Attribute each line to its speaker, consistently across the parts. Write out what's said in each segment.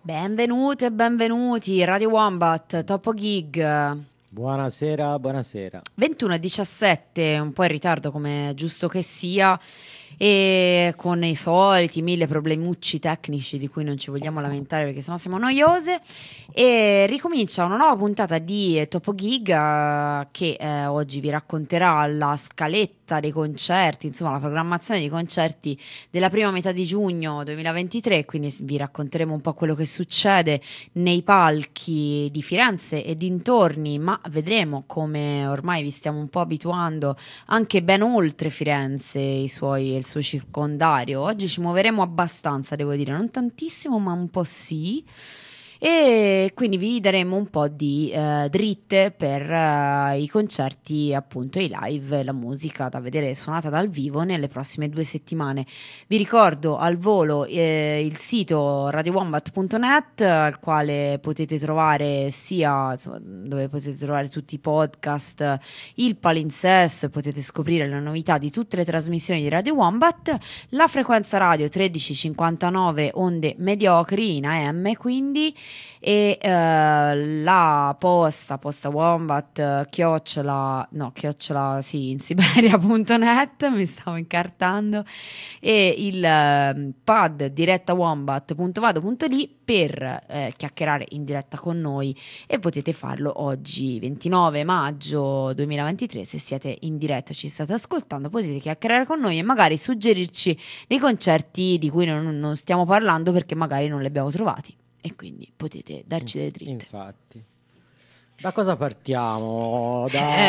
Speaker 1: Benvenute e benvenuti, Radio Wombat, Topo Gig.
Speaker 2: Buonasera, buonasera.
Speaker 1: 21:17, un po' in ritardo come è giusto che sia, e con i soliti 1000 problemucci tecnici di cui non ci vogliamo lamentare perché sennò siamo noiose. E ricomincia una nuova puntata di Topo Gig che oggi vi racconterà la scaletta dei concerti, insomma la programmazione dei concerti della prima metà di giugno 2023, quindi vi racconteremo un po' quello che succede nei palchi di Firenze e dintorni, ma vedremo come ormai vi stiamo un po' abituando anche ben oltre Firenze e il suo circondario. Oggi ci muoveremo abbastanza, devo dire, non tantissimo, ma un po' sì. E quindi vi daremo un po' di dritte per i concerti, appunto i live, la musica da vedere suonata dal vivo nelle prossime 2 settimane. Vi ricordo al volo il sito radiowombat.net, al quale potete trovare sia, insomma, dove potete trovare tutti i podcast, il palinsesto, potete scoprire le novità di tutte le trasmissioni di Radio Wombat, la frequenza radio 1359 onde mediocri in AM, quindi, e la posta Wombat chiocciola sì, in Siberia.net, mi stavo incartando, e il pad direttawombat.vado.li per chiacchierare in diretta con noi, e potete farlo oggi 29 maggio 2023. Se siete in diretta, ci state ascoltando, potete chiacchierare con noi e magari suggerirci dei concerti di cui non stiamo parlando perché magari non li abbiamo trovati, e quindi potete darci delle dritte.
Speaker 2: Infatti, da cosa partiamo?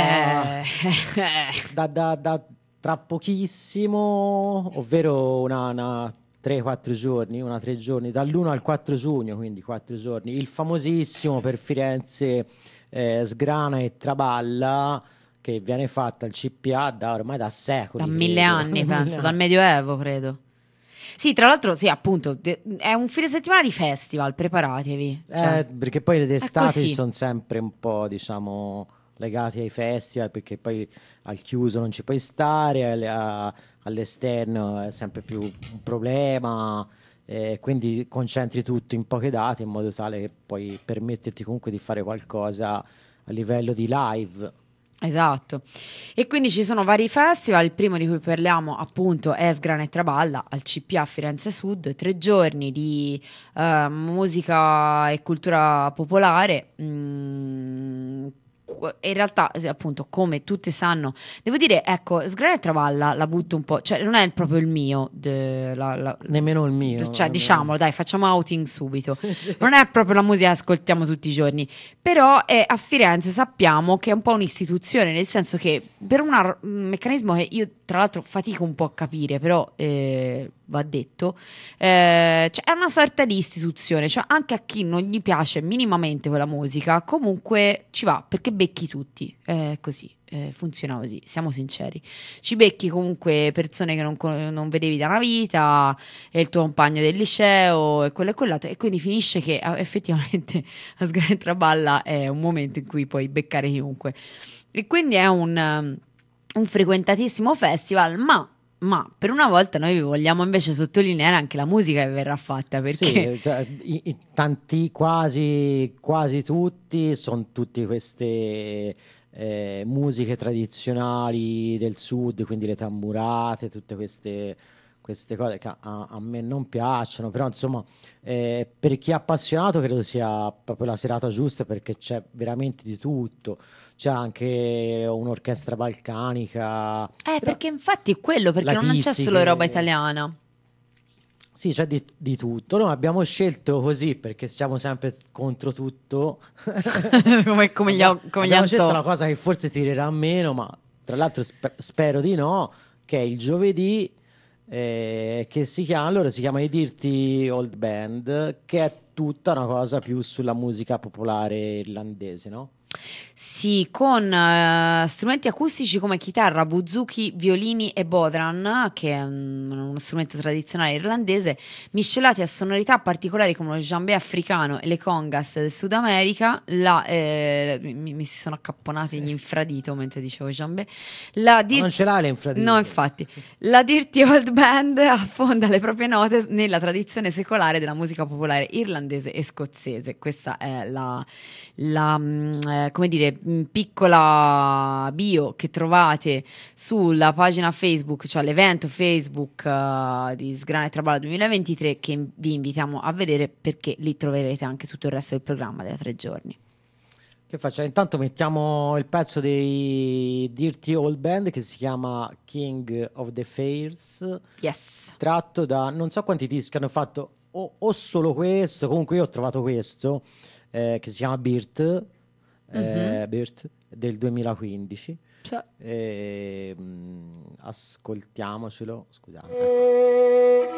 Speaker 2: Da tra pochissimo, ovvero una 3-4 giorni, 3 giorni, dall'1 al 4 giugno, quindi 4 giorni, il famosissimo per Firenze Sgrana e Traballa, che viene fatto al CPA ormai da secoli.
Speaker 1: Da 1000 anni, penso, dal Medioevo, credo. Sì, tra l'altro, sì, appunto, è un fine settimana di festival, preparatevi.
Speaker 2: Perché poi le estate
Speaker 1: così.
Speaker 2: sono sempre un po', diciamo, legati ai festival, perché poi al chiuso non ci puoi stare, all'esterno è sempre più un problema, quindi concentri tutto in poche date in modo tale che puoi permetterti comunque di fare qualcosa a livello di live.
Speaker 1: Esatto, e quindi ci sono vari festival. Il primo di cui parliamo appunto è Sgrana e Traballa al CPA Firenze Sud, 3 giorni di musica e cultura popolare. In realtà, appunto, come tutti sanno, devo dire, ecco, Sgrana e Traballa la butto un po', cioè non è proprio il mio,
Speaker 2: nemmeno il mio,
Speaker 1: cioè diciamolo, dai, facciamo outing subito. Non è proprio la musica che ascoltiamo tutti i giorni, però a Firenze sappiamo che è un po' un'istituzione, nel senso che per un meccanismo che io tra l'altro fatico un po' a capire, però va detto, cioè è una sorta di istituzione, cioè anche a chi non gli piace minimamente quella musica comunque ci va perché becchi tutti, così. Funziona così, siamo sinceri, ci becchi comunque persone che non vedevi da una vita, e il tuo compagno del liceo e quello e quell'altro, e quindi finisce che effettivamente la Sgrana e Traballa è un momento in cui puoi beccare chiunque, e quindi è un frequentatissimo festival, ma per una volta noi vi vogliamo invece sottolineare anche la musica che verrà fatta, perché
Speaker 2: sì, cioè, tanti, quasi tutti sono tutte queste musiche tradizionali del sud, quindi le tamburate, tutte queste cose che a me non piacciono, però insomma per chi è appassionato credo sia proprio la serata giusta, perché c'è veramente di tutto. C'è anche un'orchestra balcanica,
Speaker 1: perché infatti è quello, perché
Speaker 2: la
Speaker 1: non c'è
Speaker 2: Pizzi
Speaker 1: solo roba italiana.
Speaker 2: sì, c'è di tutto. Noi abbiamo scelto così perché stiamo sempre contro tutto.
Speaker 1: come gli
Speaker 2: Abbiamo scelto
Speaker 1: Antò.
Speaker 2: una cosa che forse tirerà meno, ma tra l'altro spero di no, che è il giovedì, che si chiama i Dirty Old Band, che è tutta una cosa più sulla musica popolare irlandese, no?
Speaker 1: Sì, con strumenti acustici come chitarra, buzuki, violini e bodhran, che è uno strumento tradizionale irlandese, miscelati a sonorità particolari come lo djembé africano e le congas del Sud America. Mi si sono accapponati gli infradito mentre dicevo djembé.
Speaker 2: Ma non ce l'hai l'infradito?
Speaker 1: No, infatti. La Dirty Old Band affonda le proprie note nella tradizione secolare della musica popolare irlandese e scozzese. Questa è come dire, piccola bio che trovate sulla pagina Facebook, cioè l'evento Facebook di Sgrana e Traballa 2023, che vi invitiamo a vedere, perché lì troverete anche tutto il resto del programma dei 3 giorni.
Speaker 2: Che facciamo? Intanto mettiamo il pezzo dei Dirty Old Band che si chiama King of the Fairs.
Speaker 1: Yes.
Speaker 2: Tratto da non so quanti dischi hanno fatto, o solo questo. Comunque io ho trovato questo che si chiama Birth, Birth del 2015. Ascoltiamocelo. Scusate. Ecco.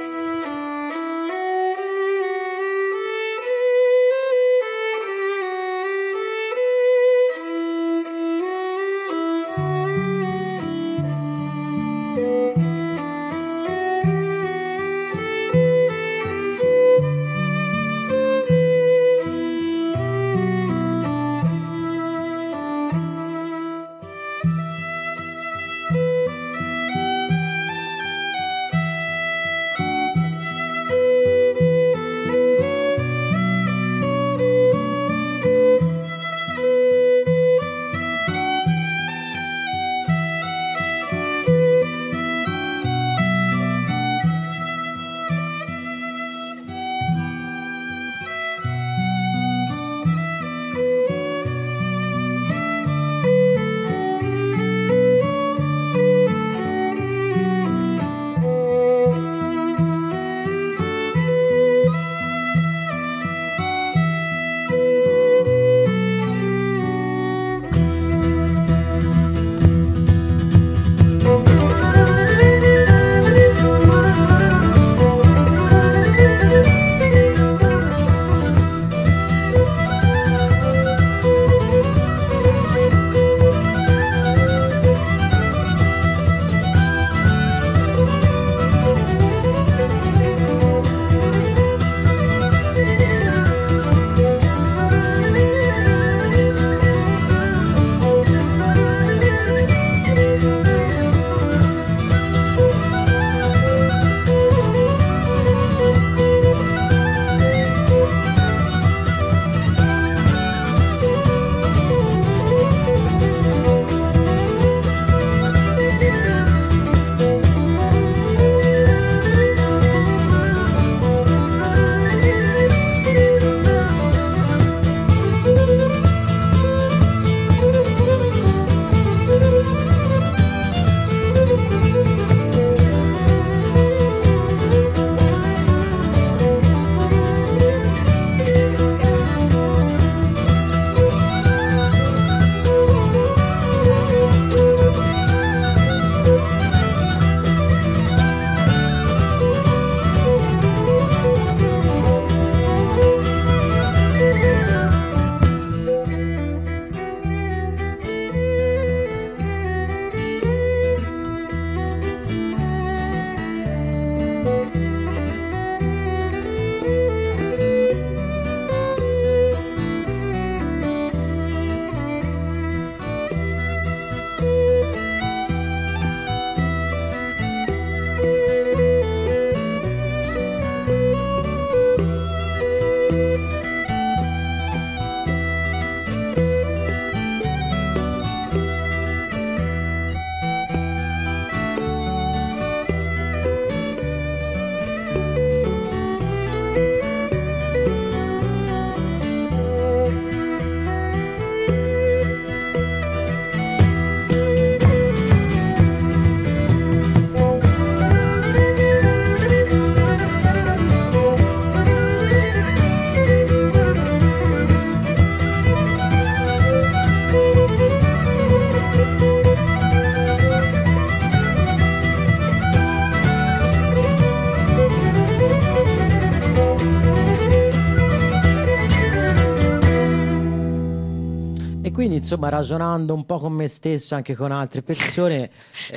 Speaker 2: insomma, ragionando un po' con me stesso, anche con altre persone,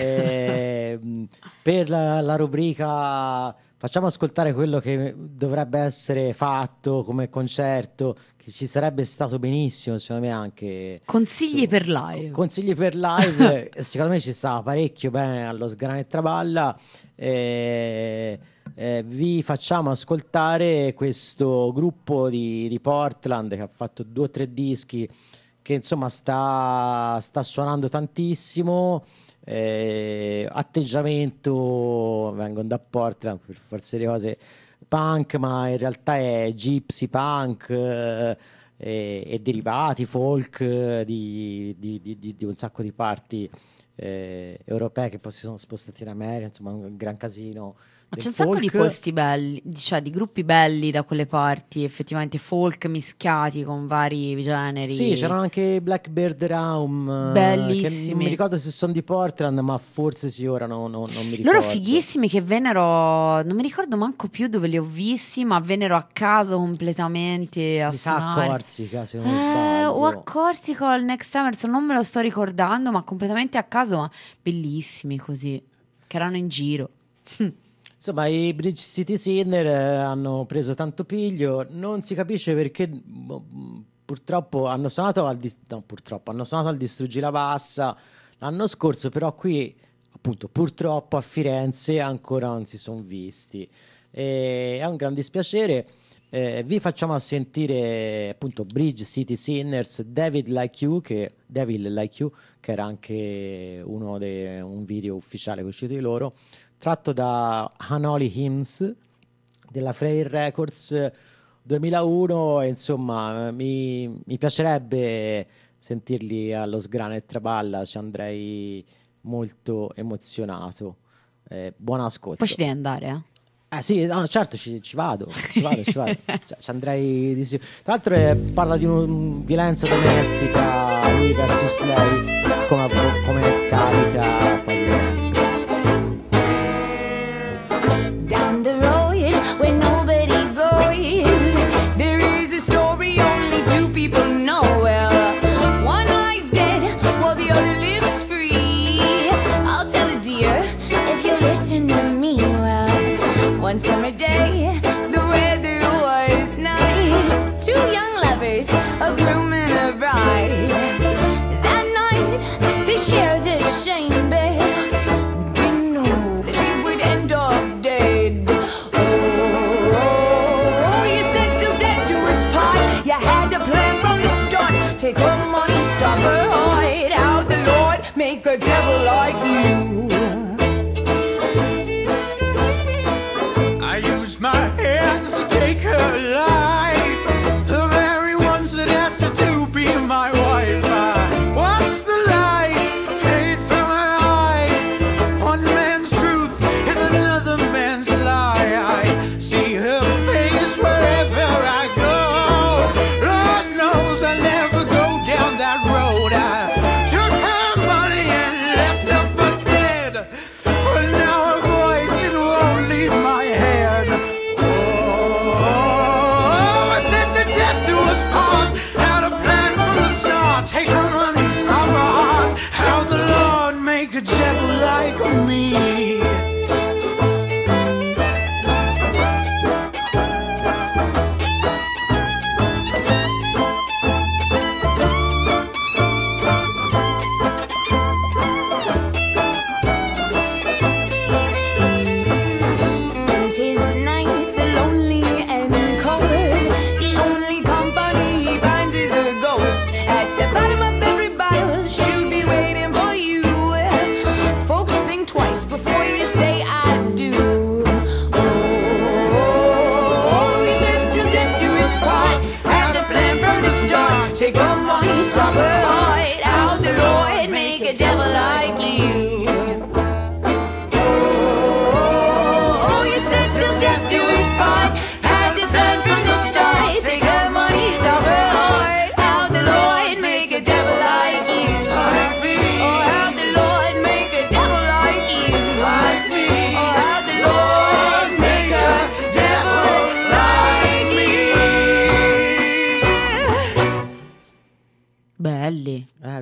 Speaker 2: per la rubrica facciamo ascoltare quello che dovrebbe essere fatto come concerto, che ci sarebbe stato benissimo, secondo me anche.
Speaker 1: Consigli per live.
Speaker 2: Consigli per live, secondo me ci stava parecchio bene allo Sgrana e Traballa. Vi facciamo ascoltare questo gruppo di Portland che ha fatto 2 o 3 dischi, che insomma sta suonando tantissimo. Atteggiamento, vengono da Portland, per forza di cose punk, ma in realtà è gypsy punk e derivati folk di un sacco di parti europee che poi si sono spostati in America, insomma un gran casino.
Speaker 1: Ma c'è un sacco di posti belli, cioè di gruppi belli da quelle parti, effettivamente folk mischiati con vari generi.
Speaker 2: Sì, c'erano anche Blackbird Realm,
Speaker 1: bellissimi.
Speaker 2: Che non mi ricordo se sono di Portland, ma forse sì, ora non mi ricordo.
Speaker 1: Loro fighissimi che vennero, non mi ricordo manco più dove li ho visti, ma vennero a caso completamente a suonare.
Speaker 2: A Corsica, se non sbaglio.
Speaker 1: O a Corsica o al Next Emerson, non me lo sto ricordando, ma completamente a caso, ma bellissimi così, che erano in giro.
Speaker 2: Insomma, i Bridge City Sinner hanno preso tanto piglio, non si capisce perché purtroppo hanno suonato al Distruggi la Bassa l'anno scorso, però qui appunto purtroppo a Firenze ancora non si sono visti. È un gran dispiacere. Vi facciamo sentire appunto Bridge City Sinners, Devil Like You, che era anche un video ufficiale uscito di loro, tratto da Unholy Hymns della Frail Records 2001, e insomma mi piacerebbe sentirli allo Sgrana e Traballa, ci andrei molto emozionato. Buon ascolto.
Speaker 1: Poi ci devi andare,
Speaker 2: sì, no, certo, ci vado. Ci ci andrei di sicuro. Tra l'altro parla di violenza domestica, lui versus lei, come capita quasi sempre.
Speaker 3: Down the road where nobody goes, there is a story only 2 people know well. One eye's dead while the other lives free. I'll tell it, dear, if you listen to me well. One summer day, the weather was nice. 2 young lovers, a groom and a bride. That night, they share the same bed. Didn't know that she would end up dead. Oh, you said till death do us part. You had to plan from the start. Take her money, stop her heart. Out the Lord, make a devil like you.
Speaker 4: My hands to take her life, the very ones that asked her to be my wife. What's the light fade from her eyes? One man's truth is another man's lie. I see her face wherever I go. Lord knows I'll never go down that road. I took her money and left her for dead.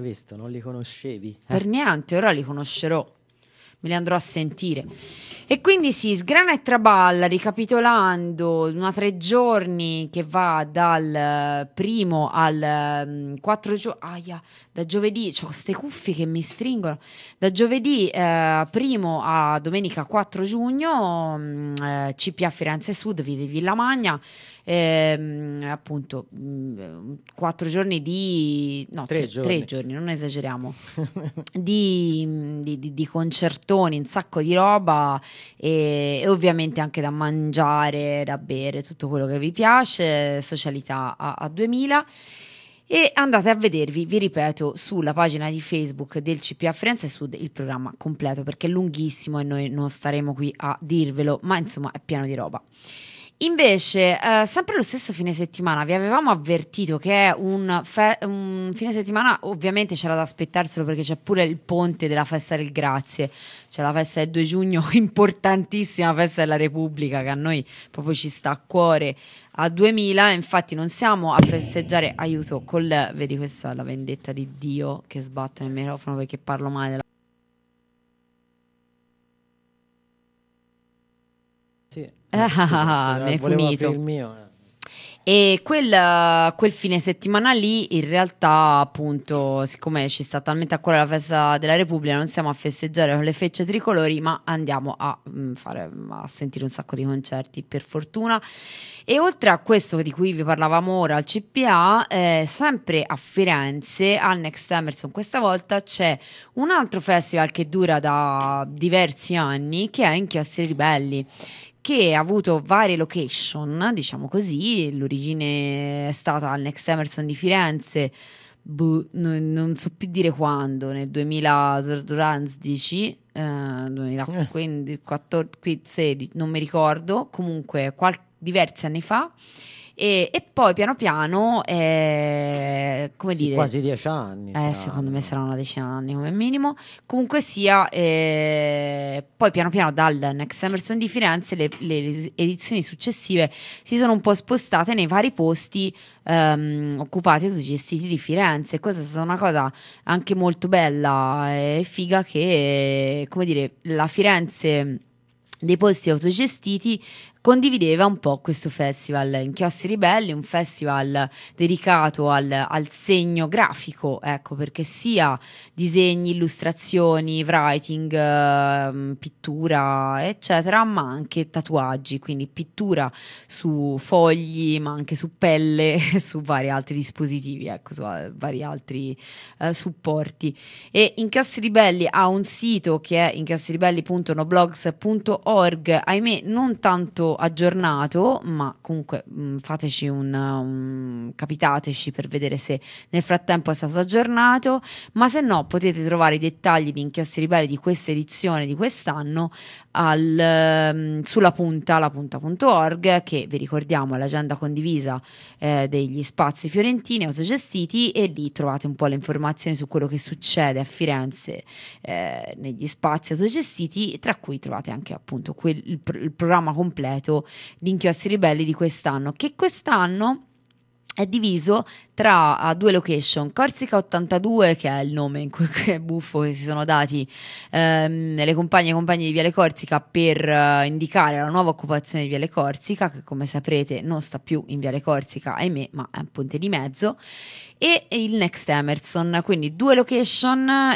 Speaker 2: visto? Non li conoscevi?
Speaker 1: Per niente, ora li conoscerò, me li andrò a sentire. E quindi sì, sgrana e traballa, ricapitolando, una 3 giorni che va dal primo al 4 giorni, da giovedì, c'ho queste cuffie che mi stringono, da giovedì primo a domenica 4 giugno, CPA Firenze Sud, via di Villa Magna, appunto 4 giorni di... no, 3 giorni, non esageriamo, di concertoni, un sacco di roba e ovviamente anche da mangiare, da bere, tutto quello che vi piace, socialità a 2000. E andate a vedervi, vi ripeto, sulla pagina di Facebook del CPA Firenze Sud il programma completo, perché è lunghissimo e noi non staremo qui a dirvelo, ma insomma è pieno di roba. Invece, sempre lo stesso fine settimana, vi avevamo avvertito che è un fine settimana, ovviamente c'era da aspettarselo perché c'è pure il ponte della Festa del Grazie, c'è la festa del 2 giugno, importantissima festa della Repubblica che a noi proprio ci sta a cuore a 2000, infatti non siamo a festeggiare, aiuto, vedi questa è la vendetta di Dio che sbatte nel microfono perché parlo male della...
Speaker 2: Sì,
Speaker 1: mi hai
Speaker 2: volevo
Speaker 1: punito.
Speaker 2: aprire il mio.
Speaker 1: E quel fine settimana lì, in realtà, appunto, siccome ci sta talmente a cuore la festa della Repubblica, non siamo a festeggiare con le fecce tricolori, ma andiamo a sentire un sacco di concerti, per fortuna. E oltre a questo di cui vi parlavamo ora al CPA, sempre a Firenze, al Next Emerson, questa volta c'è un altro festival che dura da diversi anni, che è Inchiostri Ribelli, che ha avuto varie location, diciamo così. L'origine è stata al Next Emerson di Firenze, non so più dire quando, nel 2016, 2015, 14, 16, non mi ricordo, comunque diversi anni fa. E poi piano piano, come
Speaker 2: Sì,
Speaker 1: dire,
Speaker 2: quasi 10 anni.
Speaker 1: secondo me sarà una decina d'anni come minimo. Comunque sia, poi piano piano dal Next Emerson di Firenze le edizioni successive si sono un po' spostate nei vari posti occupati e gestiti di Firenze. Questa è stata una cosa anche molto bella e figa, che, come dire, la Firenze dei posti autogestiti condivideva un po' questo festival Inchiostri Ribelli, un festival dedicato al segno grafico, ecco, perché sia disegni, illustrazioni, writing, pittura, eccetera, ma anche tatuaggi, quindi pittura su fogli, ma anche su pelle, su vari altri dispositivi, ecco, su vari altri supporti. E Inchiostri Ribelli ha un sito che è inchiostribelli.noblogs.org, ahimè non tanto aggiornato, ma comunque fateci capitateci per vedere se nel frattempo è stato aggiornato, ma se no potete trovare i dettagli di Inchiostri Ribelli di questa edizione di quest'anno sulla punta, lapunta.org, che vi ricordiamo è l'agenda condivisa degli spazi fiorentini autogestiti, e lì trovate un po' le informazioni su quello che succede a Firenze negli spazi autogestiti, tra cui trovate anche appunto il programma completo di Inchiostri Ribelli di quest'anno, che quest'anno è diviso tra 2 location: Corsica 82, che è il nome in cui è buffo che si sono dati le compagne e compagni di Viale Corsica per indicare la nuova occupazione di Viale Corsica, che come saprete non sta più in Viale Corsica, ahimè, ma è un ponte di mezzo, e il Next Emerson, quindi 2 location.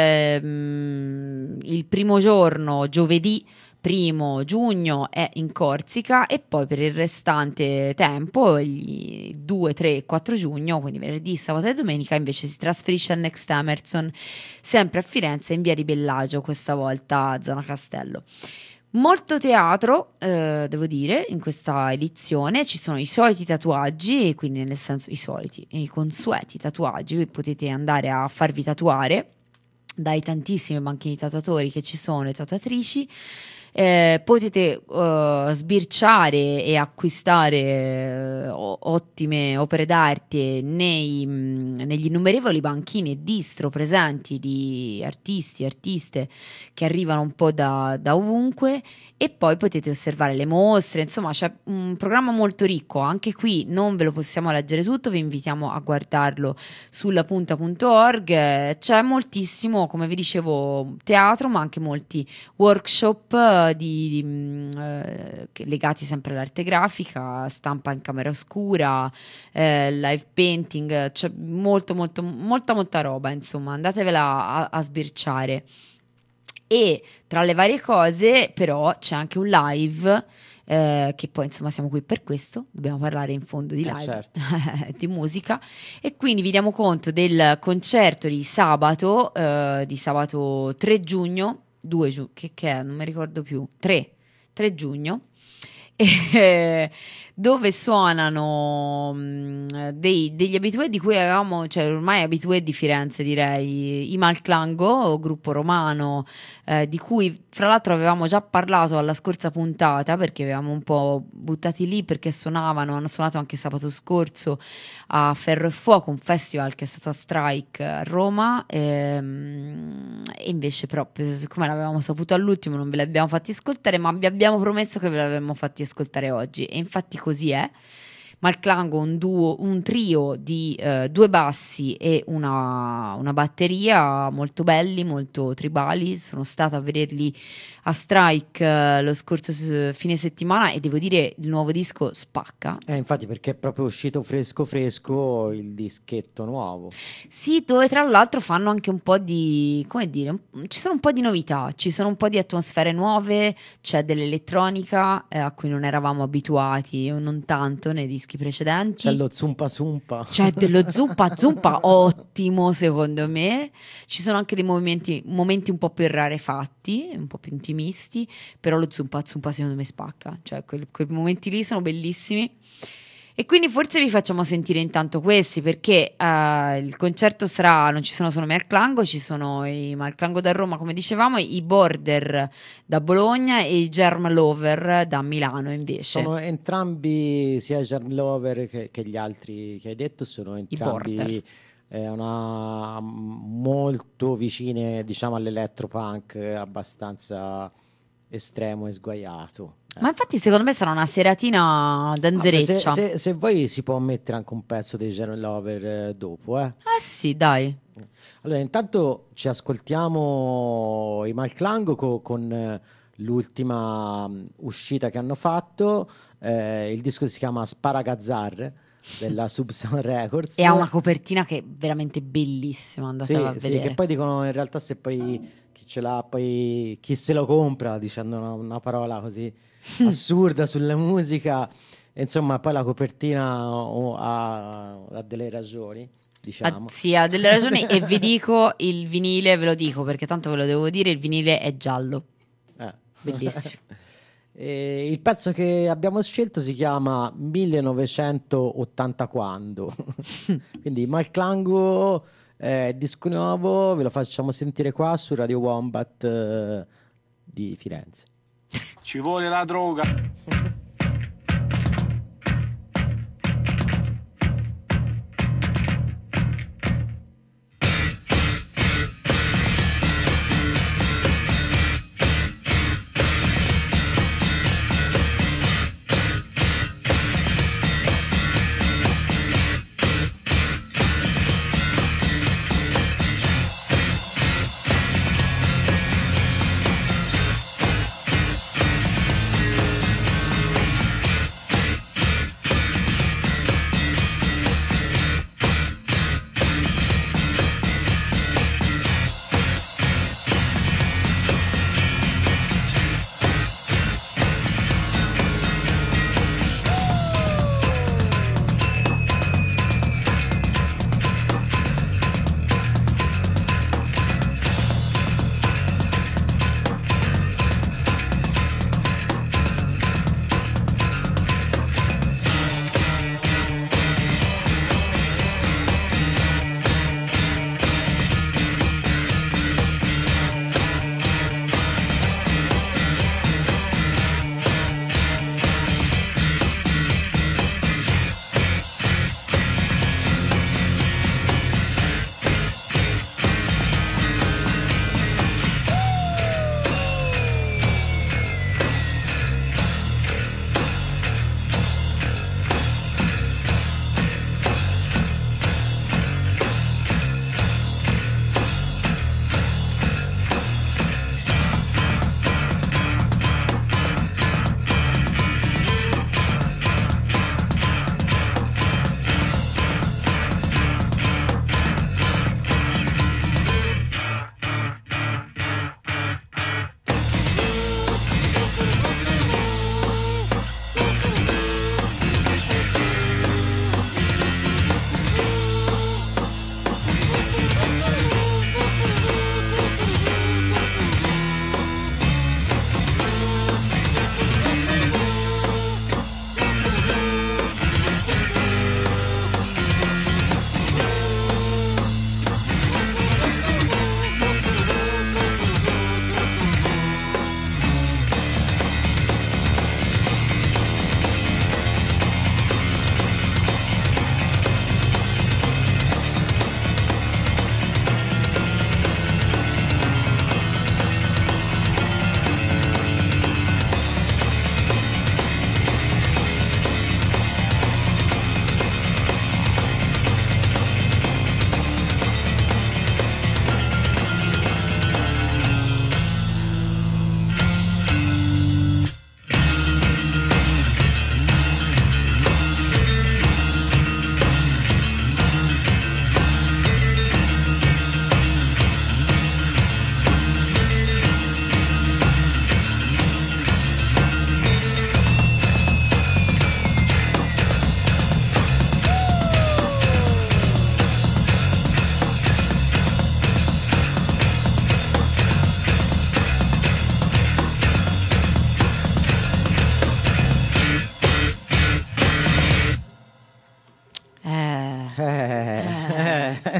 Speaker 1: Il primo giorno, giovedì 1 giugno, è in Corsica, e poi per il restante tempo, il 2, 3, 4 giugno, quindi venerdì, sabato e domenica, invece si trasferisce al Next Emerson, sempre a Firenze, in via di Bellagio, questa volta zona Castello. Molto teatro, devo dire, in questa edizione. Ci sono i soliti tatuaggi, quindi nel senso i consueti tatuaggi, voi potete andare a farvi tatuare dai tantissimi banchi di tatuatori che ci sono, e tatuatrici. potete sbirciare e acquistare ottime opere d'arte negli innumerevoli banchini e distro presenti di artisti e artiste che arrivano un po' da ovunque, e poi potete osservare le mostre. Insomma, c'è un programma molto ricco. Anche qui non ve lo possiamo leggere tutto, vi invitiamo a guardarlo sulla punta.org. C'è moltissimo, come vi dicevo, teatro, ma anche molti workshop legati sempre all'arte grafica, stampa in camera oscura, live painting. C'è molta roba, insomma, andatevela a sbirciare. E tra le varie cose però c'è anche un live, che poi insomma siamo qui per questo, dobbiamo parlare in fondo di live,
Speaker 2: certo.
Speaker 1: di musica, e quindi vi diamo conto del concerto di sabato 3 giugno, 2 giugno, che è? Non mi ricordo più, 3 giugno, dove suonano degli abitué di cui avevamo, cioè ormai abitué di Firenze, direi, i Malclango, gruppo romano, di cui fra l'altro avevamo già parlato alla scorsa puntata, perché avevamo un po' buttati lì perché hanno suonato anche sabato scorso a Ferro e Fuoco, un festival che è stato a Strike a Roma, e invece però siccome l'avevamo saputo all'ultimo non ve l'abbiamo fatti ascoltare, ma vi abbiamo promesso che ve l'avremmo fatti ascoltare oggi, e infatti così è. Malclango, un trio di 2 bassi e una batteria, molto belli, molto tribali. Sono stata a vederli a Strike lo scorso fine settimana e devo dire il nuovo disco spacca.
Speaker 2: Infatti, perché è proprio uscito fresco il dischetto nuovo.
Speaker 1: Sì, dove tra l'altro fanno anche un po' di, come dire, ci sono un po' di novità, ci sono un po' di atmosfere nuove, c'è dell'elettronica a cui non eravamo abituati, o non tanto nei dischi precedenti.
Speaker 2: C'è lo zumpa zumpa.
Speaker 1: C'è dello zumpa zumpa ottimo, secondo me. Ci sono anche dei momenti un po' più rarefatti, un po' più intimisti, però lo zumpa zumpa secondo me spacca, cioè quei momenti lì sono bellissimi. E quindi forse vi facciamo sentire intanto questi, perché il concerto non ci sono solo Malclango, ci sono i Malclango da Roma, come dicevamo, i Border da Bologna e i Germ Lover da Milano invece.
Speaker 2: Sono entrambi, sia Germ Lover che gli altri che hai detto, sono entrambi molto vicine, diciamo, all'elettropunk, abbastanza estremo e sguaiato.
Speaker 1: Ma infatti secondo me sarà una seratina danzereccia.
Speaker 2: Se vuoi si può mettere anche un pezzo dei Germ Lover dopo,
Speaker 1: sì, dai.
Speaker 2: Allora, intanto ci ascoltiamo i Malclango con l'ultima uscita che hanno fatto. Il disco si chiama Sparagazzar della Subsound Records
Speaker 1: e ha una copertina che è veramente bellissima, andatela a vedere.
Speaker 2: Sì, che poi dicono in realtà, se poi chi ce l'ha, poi chi se lo compra, dicendo una parola così assurda sulla musica, e insomma poi la copertina ha delle ragioni, diciamo.
Speaker 1: Sì, ha delle ragioni. E vi dico, il vinile, ve lo dico perché tanto ve lo devo dire, il vinile è giallo, bellissimo.
Speaker 2: E il pezzo che abbiamo scelto si chiama 1980 quando. Quindi Malclango, disco nuovo, ve lo facciamo sentire qua su Radio Wombat di Firenze.
Speaker 4: Ci vuole la droga.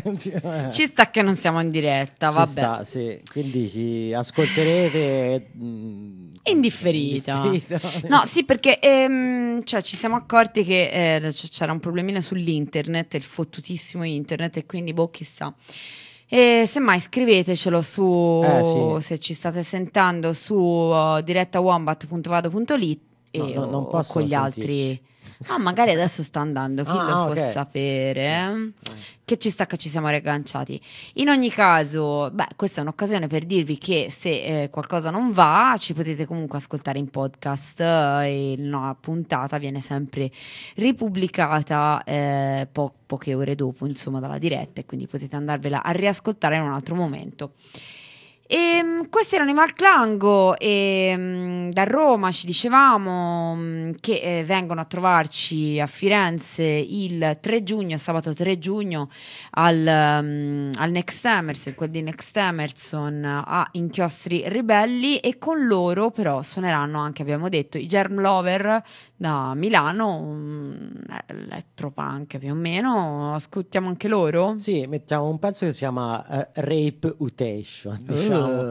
Speaker 1: Ci sta che non siamo in diretta,
Speaker 2: Ci
Speaker 1: vabbè.
Speaker 2: sta, sì. Quindi ci ascolterete
Speaker 1: Indifferita. No, sì, perché cioè, ci siamo accorti che c'era un problemino sull'internet, il fottutissimo internet, e quindi boh, chissà. E semmai scrivetecelo su,
Speaker 2: Sì.
Speaker 1: se ci state sentendo, su direttawombat.vado.ly e
Speaker 2: No, non
Speaker 1: o
Speaker 2: possono
Speaker 1: con gli altri. Ah, magari adesso sta andando, chi lo può
Speaker 2: ok.
Speaker 1: sapere? Che ci sta che ci siamo riagganciati. In ogni caso, beh, questa è un'occasione per dirvi che se qualcosa non va, ci potete comunque ascoltare in podcast, e la puntata viene sempre ripubblicata poche ore dopo, insomma, dalla diretta, e quindi potete andarvela a riascoltare in un altro momento. Questi erano i Malclango, e da Roma ci dicevamo che vengono a trovarci a Firenze il 3 giugno, sabato 3 giugno al Next Emerson, quel di Next Emerson a Inchiostri Ribelli, e con loro però suoneranno anche, abbiamo detto, i Germ Lover da Milano, elettropunk più o meno. Ascoltiamo anche loro?
Speaker 2: Sì, mettiamo un pezzo che si chiama Rape Utation, diciamo.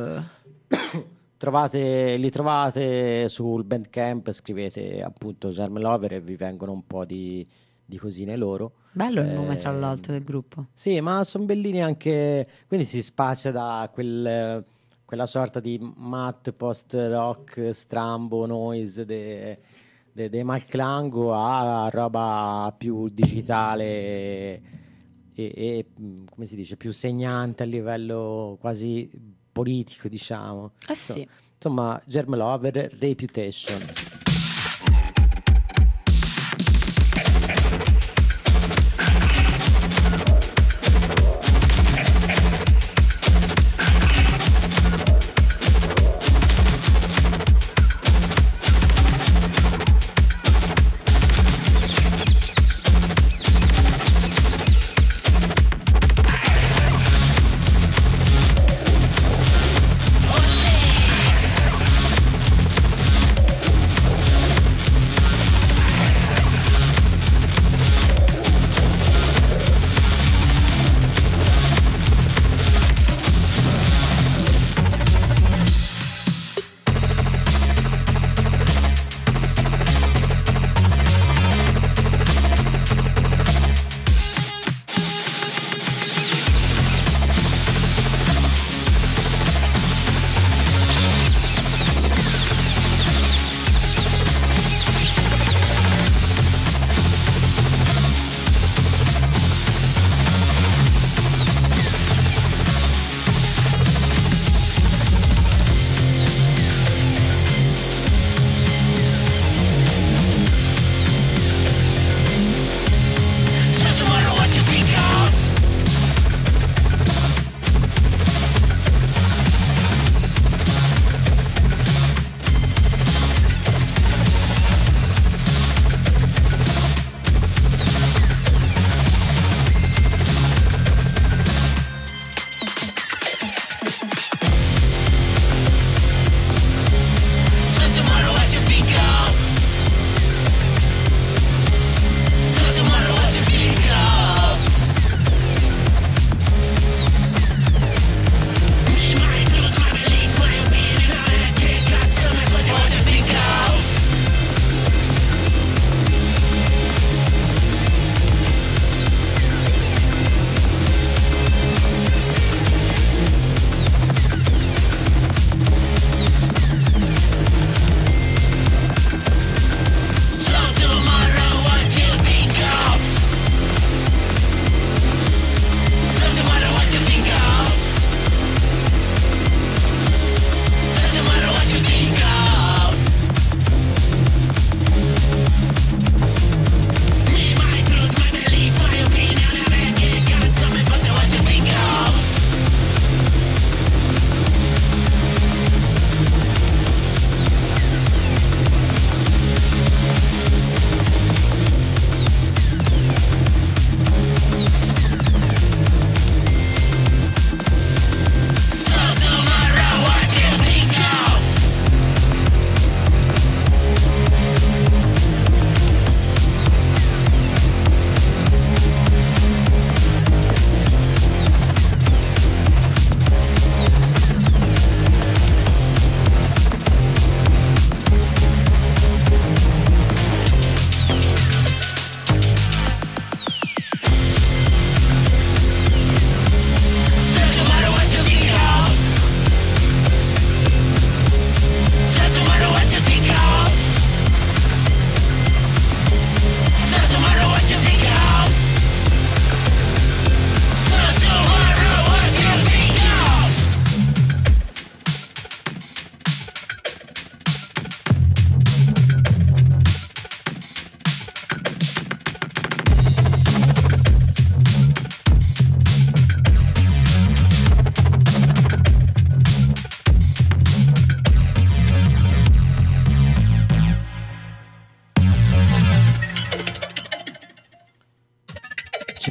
Speaker 2: Li trovate sul Bandcamp, scrivete appunto Germ Lover e vi vengono un po' di cosine loro.
Speaker 1: Bello il nome, tra l'altro, del gruppo.
Speaker 2: Sì, ma sono bellini anche, quindi si spazia da quella sorta di matte post-rock strambo noise dei Malclango a roba più digitale e come si dice, più segnante a livello quasi politico, diciamo.
Speaker 1: Sì.
Speaker 2: Insomma, Germ Lover, Reputation.
Speaker 3: Olé!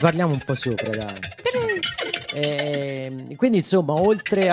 Speaker 2: parliamo un po' sopra, dai. Quindi insomma, oltre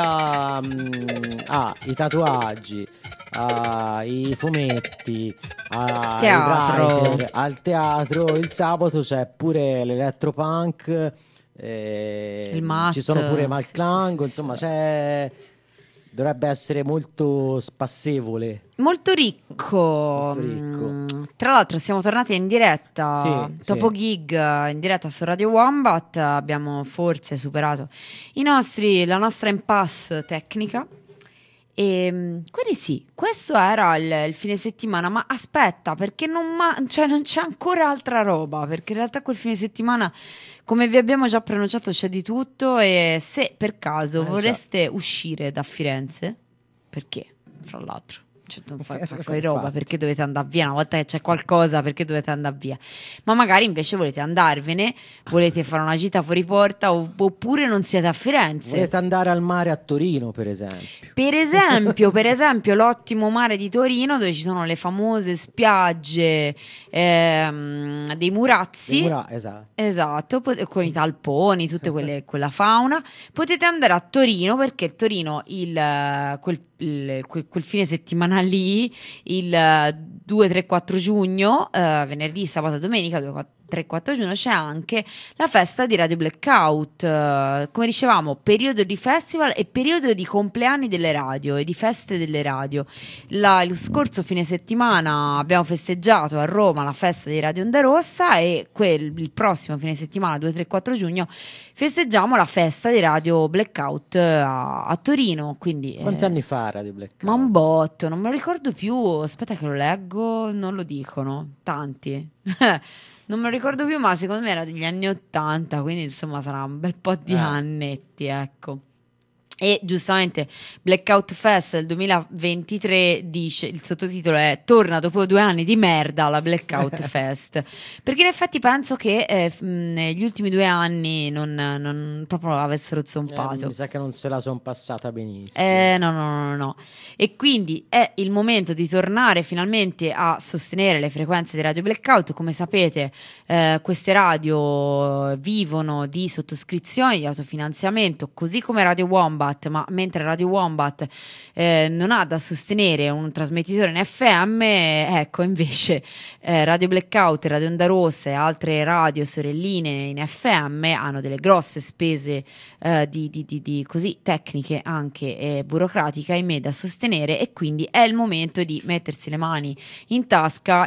Speaker 2: i tatuaggi, ai fumetti, ai
Speaker 1: Teatro.
Speaker 2: writer, al teatro, il sabato c'è pure l'elettropunk,
Speaker 1: Il mat.
Speaker 2: ci sono pure
Speaker 1: Sì,
Speaker 2: Malclango,
Speaker 1: sì, sì,
Speaker 2: insomma
Speaker 1: sì.
Speaker 2: dovrebbe essere molto spassevole.
Speaker 1: Molto ricco.
Speaker 2: Molto ricco.
Speaker 1: Tra l'altro siamo tornati in diretta
Speaker 2: Sì,
Speaker 1: dopo
Speaker 2: sì.
Speaker 1: gig in diretta su Radio Wombat. Abbiamo forse superato la nostra impasse tecnica. Quindi sì, questo era il fine settimana. Ma aspetta, perché cioè non c'è ancora altra roba? Perché in realtà quel fine settimana, come vi abbiamo già preannunciato, c'è di tutto. E se per caso
Speaker 2: già.
Speaker 1: vorreste uscire da Firenze, perché fra l'altro c'è un sacco di roba,
Speaker 2: Infatti.
Speaker 1: perché dovete andare via? Una volta che c'è qualcosa, perché dovete andare via? Ma magari invece volete andarvene, volete fare una gita fuori porta, oppure non siete a Firenze.
Speaker 2: Volete andare al mare a Torino, per esempio?
Speaker 1: Per esempio, l'ottimo mare di Torino, dove ci sono le famose spiagge dei Murazzi.
Speaker 2: Esatto.
Speaker 1: Esatto, con i talponi, quella fauna. Potete andare a Torino, perché Torino quel fine settimana lì, il 2, 3, 4 giugno, venerdì, sabato e domenica, 2, 3, 4 giugno, c'è anche la festa di Radio Blackout. Come dicevamo, periodo di festival e periodo di compleanni delle radio e di feste delle radio. Il scorso fine settimana abbiamo festeggiato a Roma la festa di Radio Onda Rossa, e il prossimo fine settimana, 2, 3, 4 giugno, festeggiamo la festa di Radio Blackout a Torino. Quindi,
Speaker 2: Quanti anni fa Radio Blackout?
Speaker 1: ma un botto, non me lo ricordo più. Aspetta che lo leggo, non lo dicono. Tanti. Non me lo ricordo più, ma secondo me era degli anni 80, quindi insomma sarà un bel po' di annetti, ecco. E giustamente Blackout Fest del 2023 dice, il sottotitolo è "Torna dopo 2 anni di merda alla Blackout Fest", perché in effetti penso che negli ultimi 2 anni non proprio avessero zompato.
Speaker 2: Mi sa che non se la sono passata benissimo.
Speaker 1: No. E quindi è il momento di tornare finalmente a sostenere le frequenze di Radio Blackout. Come sapete, queste radio vivono di sottoscrizioni, di autofinanziamento, così come Radio Wombat, ma mentre Radio Wombat non ha da sostenere un trasmettitore in FM, ecco invece Radio Blackout, Radio Onda Rossa e altre radio sorelline in FM hanno delle grosse spese di così tecniche, anche burocratiche, ahimè, da sostenere, e quindi è il momento di mettersi le mani in tasca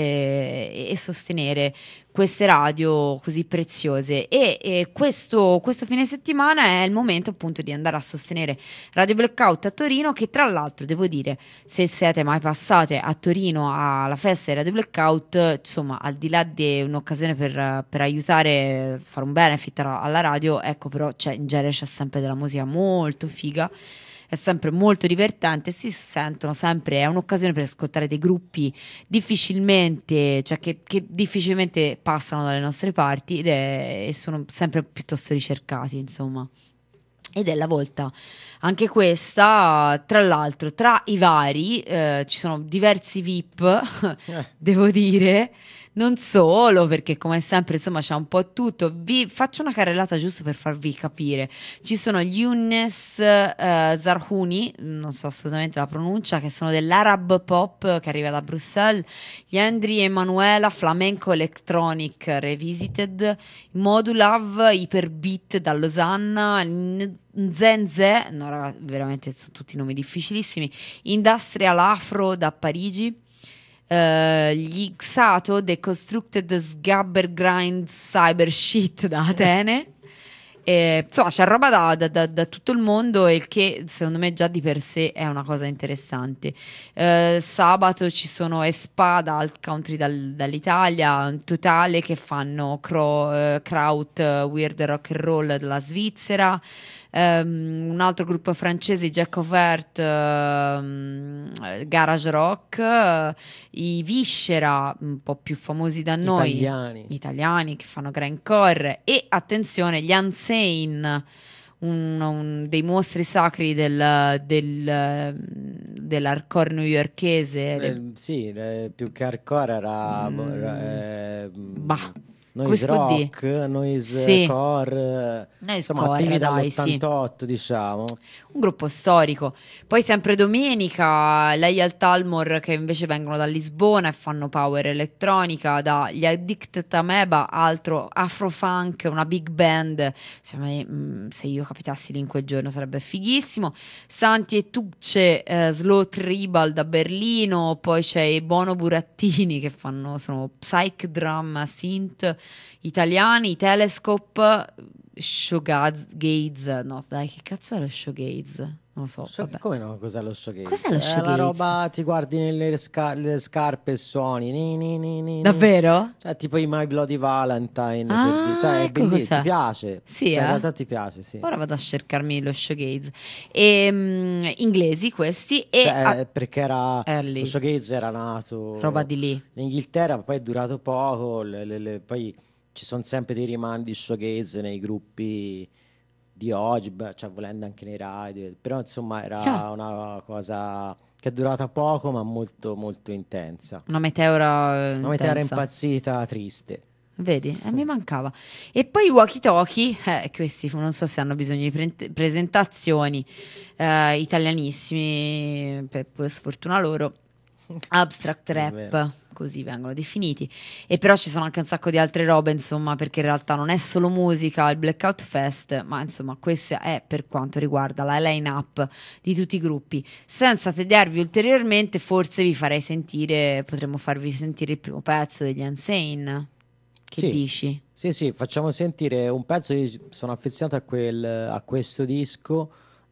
Speaker 1: e sostenere queste radio così preziose. E questo fine settimana è il momento appunto di andare a sostenere Radio Blackout a Torino, che tra l'altro devo dire, se siete mai passate a Torino alla festa di Radio Blackout, insomma, al di là di un'occasione per aiutare, fare un benefit alla radio, ecco, però in genere c'è sempre della musica molto figa, è sempre molto divertente, si sentono sempre, è un'occasione per ascoltare dei gruppi cioè che difficilmente passano dalle nostre parti, e sono sempre piuttosto ricercati, insomma. Ed è la volta anche questa, tra l'altro, tra i vari ci sono diversi VIP, devo dire. Non solo, perché come sempre insomma c'è un po' tutto. Vi faccio una carrellata giusto per farvi capire. Ci sono gli Younes Zarhouni, non so assolutamente la pronuncia, che sono dell'Arab Pop che arriva da Bruxelles. Gli Andri Emanuela, Flamenco Electronic Revisited. Modulav, Hyperbeat da Losanna. Nzenze, no ragazzi, veramente sono tutti nomi difficilissimi. Industrial Afro da Parigi. Gli Xato Deconstructed Sgabber Grind Cyber Shit da Atene. Insomma c'è roba da tutto il mondo, il che secondo me già di per sé è una cosa interessante. Sabato ci sono Espada Alt Country dall'Italia, Totale che fanno Kraut Weird Rock and Roll dalla Svizzera. Un altro gruppo francese, Jack of Earth, Garage Rock, i Viscera, un po' più famosi da noi, italiani che fanno grindcore, e attenzione, gli Unsane, dei mostri sacri dell'hardcore newyorkese.
Speaker 2: Sì, più che hardcore era
Speaker 1: bah,
Speaker 2: noise
Speaker 1: si può dire?
Speaker 2: rock, noise
Speaker 1: Sì.
Speaker 2: core,
Speaker 1: Noise
Speaker 2: insomma
Speaker 1: core,
Speaker 2: attivi
Speaker 1: dai, sì.
Speaker 2: dall'88 diciamo.
Speaker 1: Un gruppo storico. Poi sempre domenica, lei al Talmor che invece vengono da Lisbona e fanno power elettronica, dagli Addicted Ameba, altro afrofunk, una big band. Secondo me, se io capitassi lì in quel giorno sarebbe fighissimo. Santi e Tucce, Slow Tribal da Berlino, poi c'è i Bono Burattini che sono psych drum, synth italiani, i Telescope, Showgaze, no dai, che cazzo è lo Showgaze? Non lo so, vabbè.
Speaker 2: Come no? Cos'è lo showcase?
Speaker 1: Cos'è lo
Speaker 2: È
Speaker 1: showgaze?
Speaker 2: la roba, ti guardi nelle le scarpe e suoni. Ni.
Speaker 1: Davvero?
Speaker 2: Cioè, tipo i My Bloody Valentine.
Speaker 1: Ah,
Speaker 2: per dire. Cioè, è
Speaker 1: ecco
Speaker 2: bellissimo,
Speaker 1: cos'è.
Speaker 2: ti piace.
Speaker 1: Sì,
Speaker 2: Cioè, in
Speaker 1: eh?
Speaker 2: realtà ti piace, sì.
Speaker 1: Ora vado a cercarmi lo Showgaze. Inglesi questi e
Speaker 2: Cioè, perché era
Speaker 1: lì.
Speaker 2: lo showgaze era nato
Speaker 1: Roba di lì.
Speaker 2: in Inghilterra, poi è durato poco. Poi ci sono sempre dei rimandi showgaze nei gruppi di oggi, cioè volendo anche nei radio, però insomma era una cosa che è durata poco ma molto molto intensa.
Speaker 1: Una meteora
Speaker 2: Una meteora
Speaker 1: intensa.
Speaker 2: impazzita, triste.
Speaker 1: Vedi, mi mancava. E poi i Walkie Talkie, questi non so se hanno bisogno di presentazioni, italianissimi, per sfortuna loro. Abstract rap,
Speaker 2: vero.
Speaker 1: così vengono definiti. E però ci sono anche un sacco di altre robe, insomma, perché in realtà non è solo musica il Blackout Fest, ma insomma questa è per quanto riguarda la line-up di tutti i gruppi. Senza tediarvi ulteriormente, forse vi farei sentire, potremmo farvi sentire il primo pezzo degli Unsane. Che
Speaker 2: Sì.
Speaker 1: dici?
Speaker 2: Sì, facciamo sentire un pezzo. Io sono affezionato a questo disco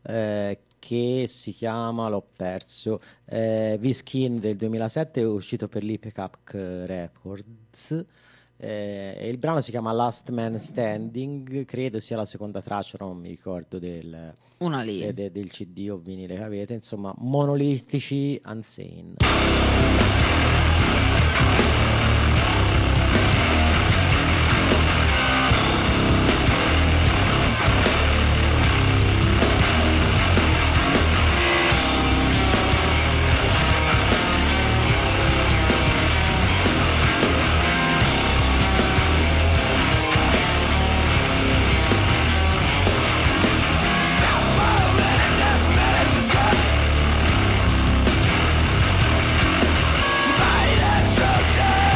Speaker 2: che si chiama, l'ho perso, V-Skin del 2007, è uscito per l'Ipecac Records, e il brano si chiama Last Man Standing, credo sia la seconda traccia, non mi ricordo del CD o vinile che avete, insomma, monolitici Unsane.
Speaker 5: Trust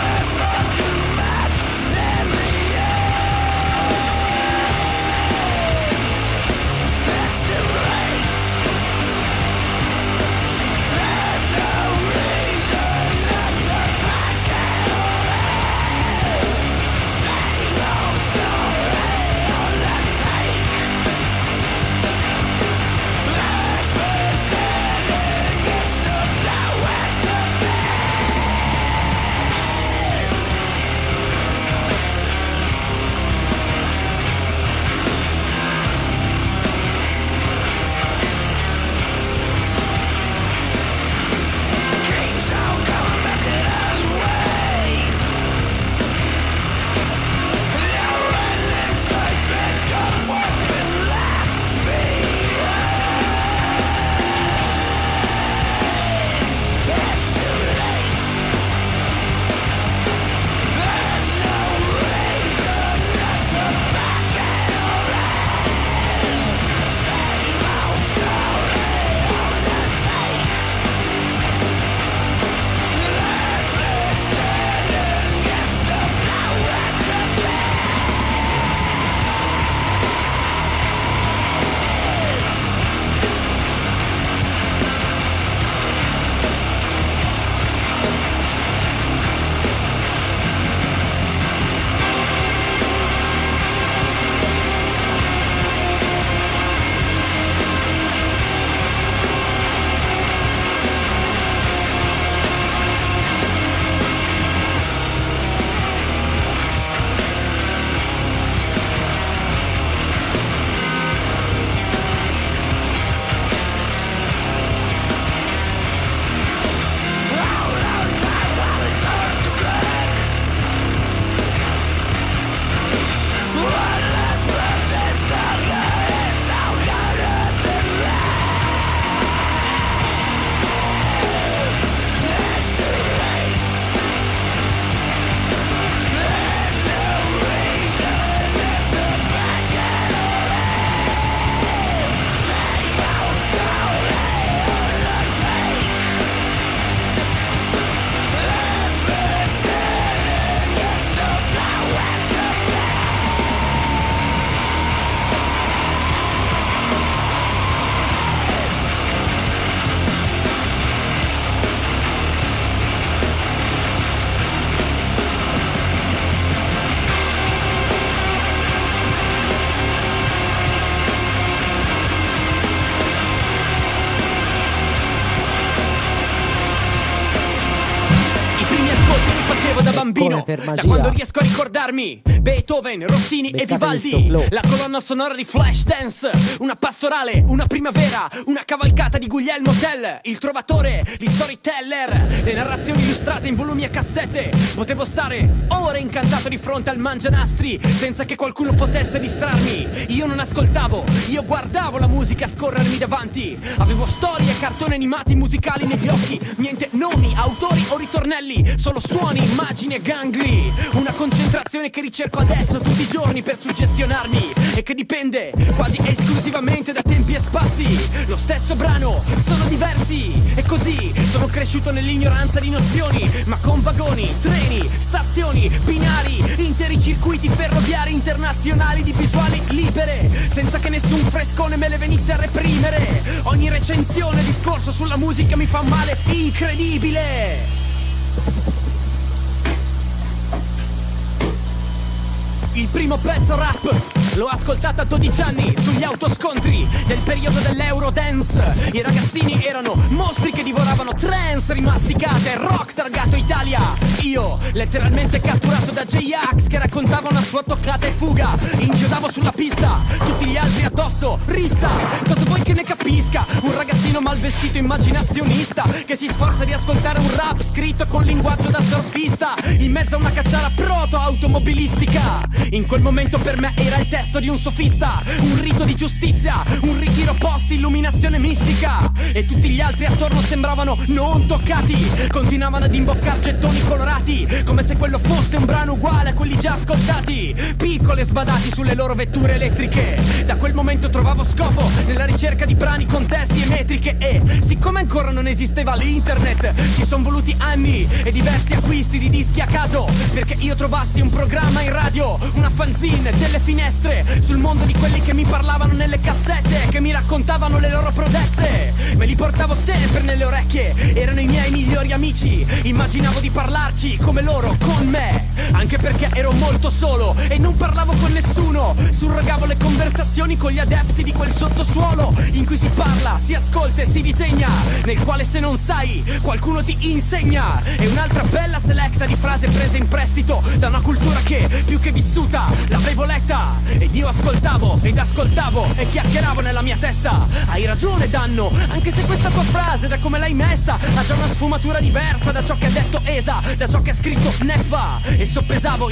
Speaker 5: ascoltavo da bambino,
Speaker 2: come per
Speaker 5: da
Speaker 2: magia.
Speaker 5: quando riesco a ricordarmi Beethoven, Rossini e
Speaker 2: Beccate sto
Speaker 5: Vivaldi,
Speaker 2: flow.
Speaker 5: la colonna sonora di Flashdance, una pastorale, una primavera, una cavalcata di Guglielmo Tell, il trovatore, gli storyteller, le narrazioni illustrate in volumi a cassette. Potevo stare ore incantato di fronte al mangianastri senza che qualcuno potesse distrarmi. Io non ascoltavo, io guardavo la musica scorrermi davanti. Avevo storie, cartoni animati, musicali negli occhi. Niente nomi, autori o ritornelli, solo suoni, immagini e gangli. Una concentrazione che ricerco adesso tutti i giorni per suggestionarmi e che dipende quasi esclusivamente da tempi e spazi. Lo stesso brano, sono diversi e così sono cresciuto nell'ignoranza di nozioni, ma con vagoni, treni, stazioni, binari, interi circuiti ferroviari internazionali di visuali libere, senza che nessun frescone me le venisse a reprimere. Ogni recensione, discorso sulla musica mi fa un male incredibile. Il primo pezzo rap l'ho ascoltato a 12 anni sugli autoscontri del periodo dell'Eurodance. I ragazzini erano mostri che divoravano trance rimasticate, rock targato Italia. Io, letteralmente catturato da J-Ax che raccontava una sua toccata e fuga, inchiodavo sulla pista, tutti gli altri addosso, rissa. Cosa vuoi che ne capisca? Un ragazzino mal vestito immaginazionista che si sforza di ascoltare un rap scritto con linguaggio da surfista in mezzo a una cacciara proto-automobilistica. In quel momento per me era il testo di un sofista, un rito di giustizia, un ritiro post illuminazione mistica. E tutti gli altri attorno sembravano non toccati, continuavano ad imboccar gettoni colorati come se quello fosse un brano uguale a quelli già ascoltati, piccoli e sbadati sulle loro vetture elettriche. Da quel momento trovavo scopo nella ricerca di brani con testi e metriche e siccome ancora non esisteva l'internet ci sono voluti anni e diversi acquisti di dischi a caso perché io trovassi un programma in radio, una fanzine, delle finestre sul mondo di quelli che mi parlavano nelle cassette, che mi raccontavano le loro prodezze. Me li portavo sempre nelle orecchie, erano i miei migliori amici. Immaginavo di parlarci come loro, con me, anche perché ero molto solo e non parlavo con nessuno. Surrogavo le conversazioni con gli adepti di quel sottosuolo in cui si parla, si ascolta e si disegna, nel quale se non sai qualcuno ti insegna. E un'altra bella selecta di frasi prese in prestito da una cultura che più che vissuta l'avevo letta. Ed io ascoltavo ed ascoltavo e chiacchieravo nella mia testa. Hai ragione Danno, anche se questa tua frase da come l'hai messa ha già una sfumatura diversa da ciò che ha detto Esa, da ciò che ha scritto Neffa. E soppesavo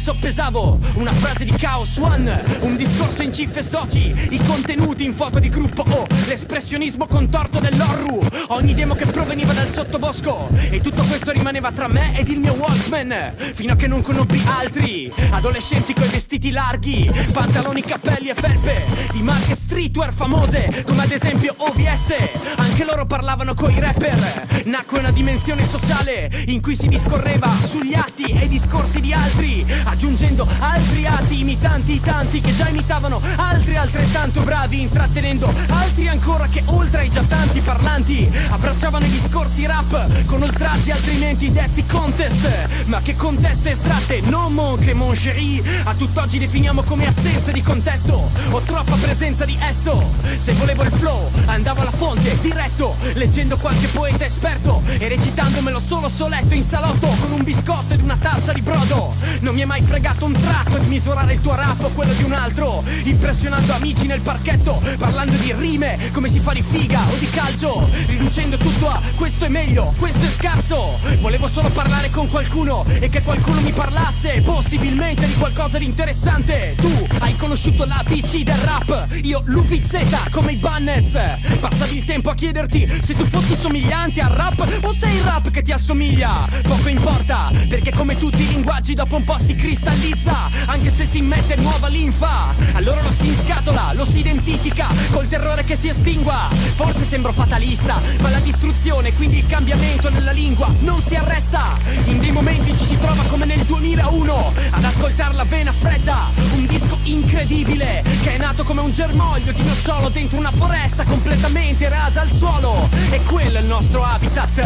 Speaker 5: una frase di Chaos One, un discorso in cifre soci, i contenuti in foto di gruppo o l'espressionismo contorto dell'Orru, ogni demo che proveniva dal sottobosco. E tutto questo rimaneva tra me ed il mio Walkman, fino a che non conobbi altri adolescenti coi vestiti larghi, pantaloni, cappelli e felpe di marche streetwear famose come ad esempio OVS. Anche loro parlavano coi rapper. Nacque una dimensione sociale in cui si discorreva sugli atti e i discorsi di altri, aggiungendo altri atti imitanti i tanti che già imitavano altri altrettanto bravi, intrattenendo altri ancora che oltre ai già tanti parlanti abbracciavano i discorsi rap con oltraggi altrimenti detti contest, ma che contest estratte non mon che mon chéri a tutt'oggi definiamo come assenza di contesto o troppa presenza di esso. Se volevo il flow andavo alla fonte diretto, leggendo qualche poeta esperto e recitandomelo solo soletto in salotto con un biscotto ed una tazza di brodo. Non mi è mai fregato un tratto di misurare il tuo rap o quello di un altro, impressionando amici nel parchetto parlando di rime come si fa di figa o di calcio, riducendo tutto a questo è meglio, questo è scarso. Volevo solo parlare con qualcuno e che qualcuno mi parlasse possibilmente di qualcosa di interessante. Tu hai conosciuto l'ABC del rap, io l'UVZ come i Bannets. Passavi il tempo a chiederti se tu fossi somigliante al rap o sei il rap che ti assomiglia. Poco importa, perché come tutti i linguaggi dopo un po' si cristallizza, anche se si immette nuova linfa. Allora lo si inscatola, lo si identifica col terrore che si estingua. Forse sembro fatalista, ma la distruzione, quindi il cambiamento nella lingua non si arresta. In dei momenti ci si trova come nel 2001 ad ascoltare la vena fredda, un disco incredibile che è nato come un germoglio di nocciolo dentro una foresta completamente rasa al suolo. E quello è il nostro habitat,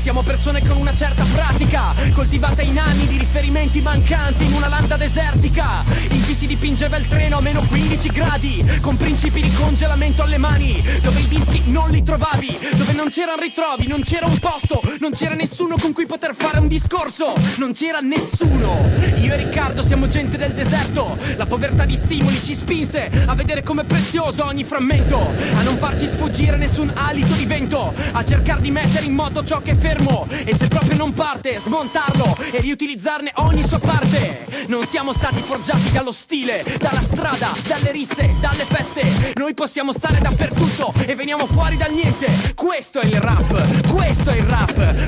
Speaker 5: Siamo persone con una certa pratica, coltivata in anni di riferimenti mancanti in una landa desertica, in cui si dipingeva il treno a meno 15 gradi, con principi di congelamento alle mani, dove i dischi non li trovavi, dove non c'erano ritrovi, non c'era un posto, non c'era nessuno con cui poter fare un discorso, non c'era nessuno. Io e Riccardo siamo gente del deserto, la povertà di stimoli ci spinse a vedere come prezioso ogni frammento, a non farci sfuggire nessun alito di vento, a cercare di mettere in moto ciò che è fermo, e se proprio non parte, smontarlo e riutilizzarne ogni sua parte. Non siamo stati forgiati dallo stile, dalla strada, dalle risse, dalle feste. Noi possiamo stare dappertutto e veniamo fuori dal niente. Questo è il rap, questo è il rap,